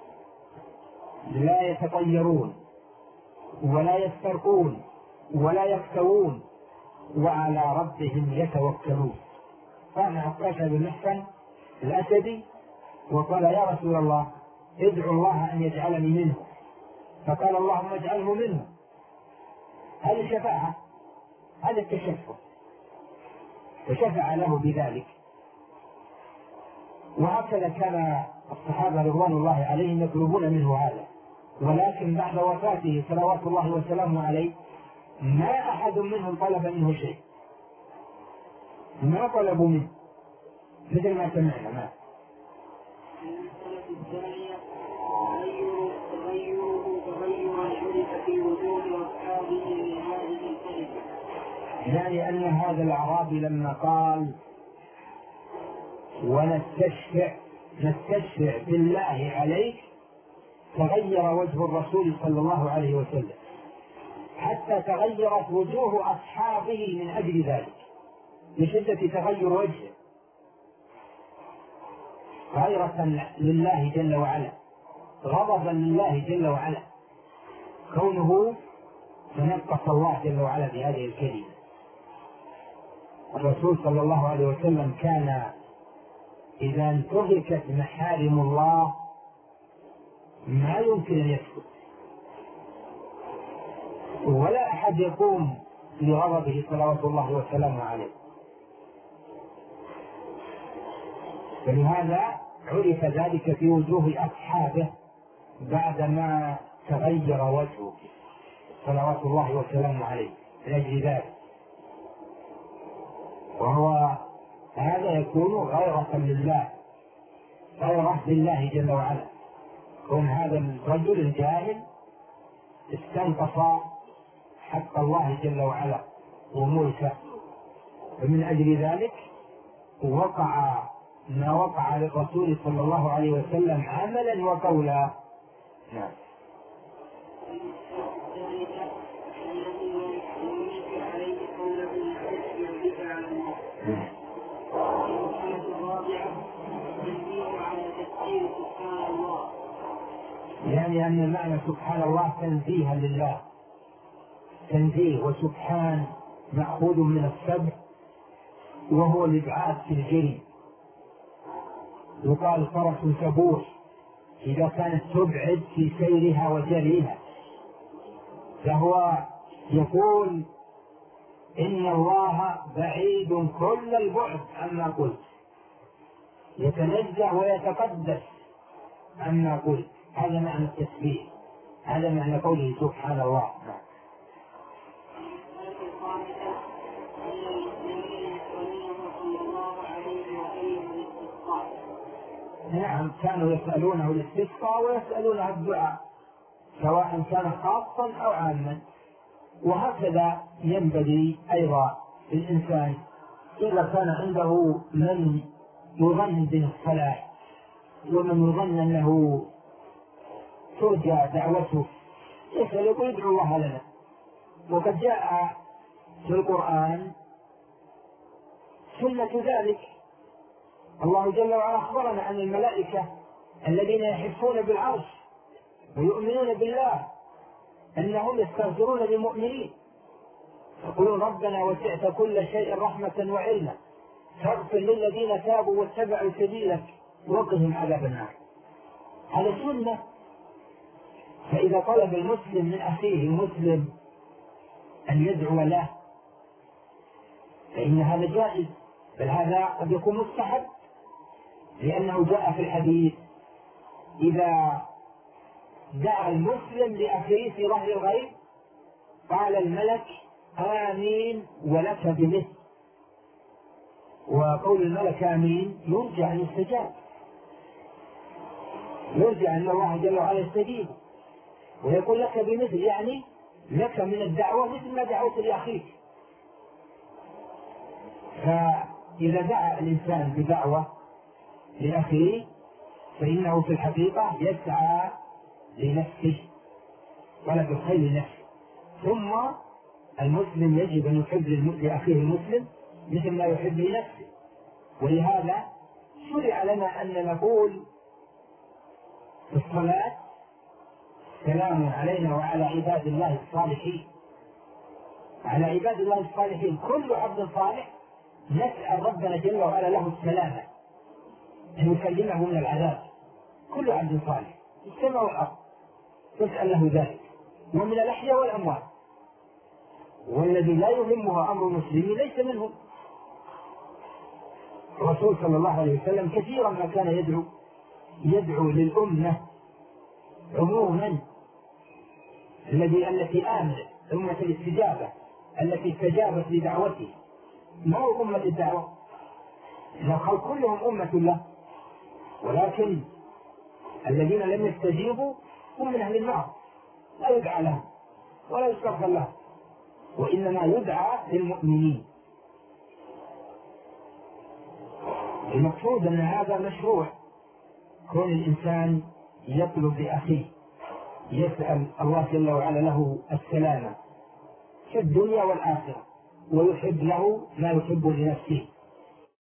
لا يتطيرون ولا يسترقون ولا يكتوون وعلى ربهم يتوكلون. قام عكاشة بن محصن الأسدي وقال يا رسول الله ادعو الله أن يجعلني منه، فقال اللهم اجعله منه. هذه الشفاعة، هذا التشفع، فشفع له بذلك. وهكذا كان الصحابة رضوان الله عليهم يطلبون منه هذا، ولكن بعد وفاته صلوات الله وسلامه عليه ما أحد منهم طلب منه شيء، ما طلبوا منه، مثل ما سمعنا. ما يعني أن هذا الأعرابي لما قال ونستشفع بالله عليك، تغير وجه الرسول صلى الله عليه وسلم، حتى تغيرت وجوه أصحابه من أجل ذلك، لشدة تغير وجهه، غيرة لله جل وعلا، غضبا لله جل وعلا، كونه تنقص الله جل وعلا بهذه الكلمة. الرسول صلى الله عليه وسلم كان إذا انتهكت محارم الله ما يمكن أن يسكت، ولا أحد يقوم لغضبه صلوات الله وسلامه عليه. فلهذا عرف ذلك في وجوه أصحابه بعدما تغير وجهه صلوات الله وسلامه عليه لأجل ذلك. وهو هذا يكون غيرة لله، غيرة لله جل وعلا، كون هذا الرجل الجاهل استنقص حق الله جل وعلا وملكه، ومن أجل ذلك وقع ما وقع للرسول صلى الله عليه وسلم عملا وقولا. نعم. يعني أن معنى سبحان الله تنزيها لله، تنزيه، وسبحان مأخوذ من السبح وهو الإبعاد في الجري، يقال فرس سبوح إذا كانت تبعد في سيرها وجريها، فهو يقول إن الله بعيد كل البعد عما قلت، يتنزه ويتقدس عما قلت. هذا معنى التسبيح، هذا معنى قوله سبحان الله. نعم، كانوا يسألونه الاستسقاء ويسألونه الدعاء، سواء كان خاصا أو عاما. وهكذا ينبغي أيضا للإنسان إذا كان عنده من يظن به الصلاح ومن يظن أنه ترجى دعوته يسأل يقول ادعو الله لنا. وقد جاء في القرآن سنة ذلك. الله جل وعلا أخبرنا عن الملائكة الذين يحفون بالعرش ويؤمنون بالله أنهم يستغفرون للمؤمنين يقولون ربنا وسعت كل شيء رحمة وعلما فاغفر للذين تابوا واتبعوا سبيلك وقهم عذاب النار. هذا سنة. فإذا طلب المسلم من أخيه المسلم أن يدعو له فإن هذا جائز، بل هذا قد يكون مستحب، لأنه جاء في الحديث إذا دعا المسلم لأخيه في ظهر الغيب قال الملك آمين ولك بمثل. وقول الملك آمين يرجى أن يستجاب، يرجى أن الله جل وعلا يستجيب ويقول لك بمثل، يعني لك من الدعوة مثل ما دعوت لأخيك. فإذا دعا الإنسان بدعوة لأخيه فإنه في الحقيقة يسعى لنفسه طلب الخير لنفسه. ثم المسلم يجب أن يحب لأخيه المسلم مثل ما يحب لنفسه. ولهذا شرع لنا أن نقول في الصلاة سلام علينا وعلى عباد الله الصالحين. على عباد الله الصالحين كل عبد صالح نسأل ربنا جل وعلا له السلامة أن يسلمه من العذاب. كل عبد صالح السماء والأرض تسأل له ذلك، ومن الأحياء والأموات. والذي لا يهمه أمر المسلمين ليس منهم. الرسول صلى الله عليه وسلم كثيرا ما كان يدعو للأمة عموما التي آمنت، أمة الاستجابة التي استجابت لدعوته، ما هو أمة الدعوة، الخلق كلهم أمة له، ولكن الذين لم يستجيبوا هم من أهل النار، لا يدعى لهم ولا يستغفر لهم، وإنما يدعى للمؤمنين. المقصود أن هذا مشروع، كون الإنسان يطلب لأخيه، يسأل الله جل وعلا له السلامة في الدنيا والآخرة، ويحب له ما يحب لنفسه.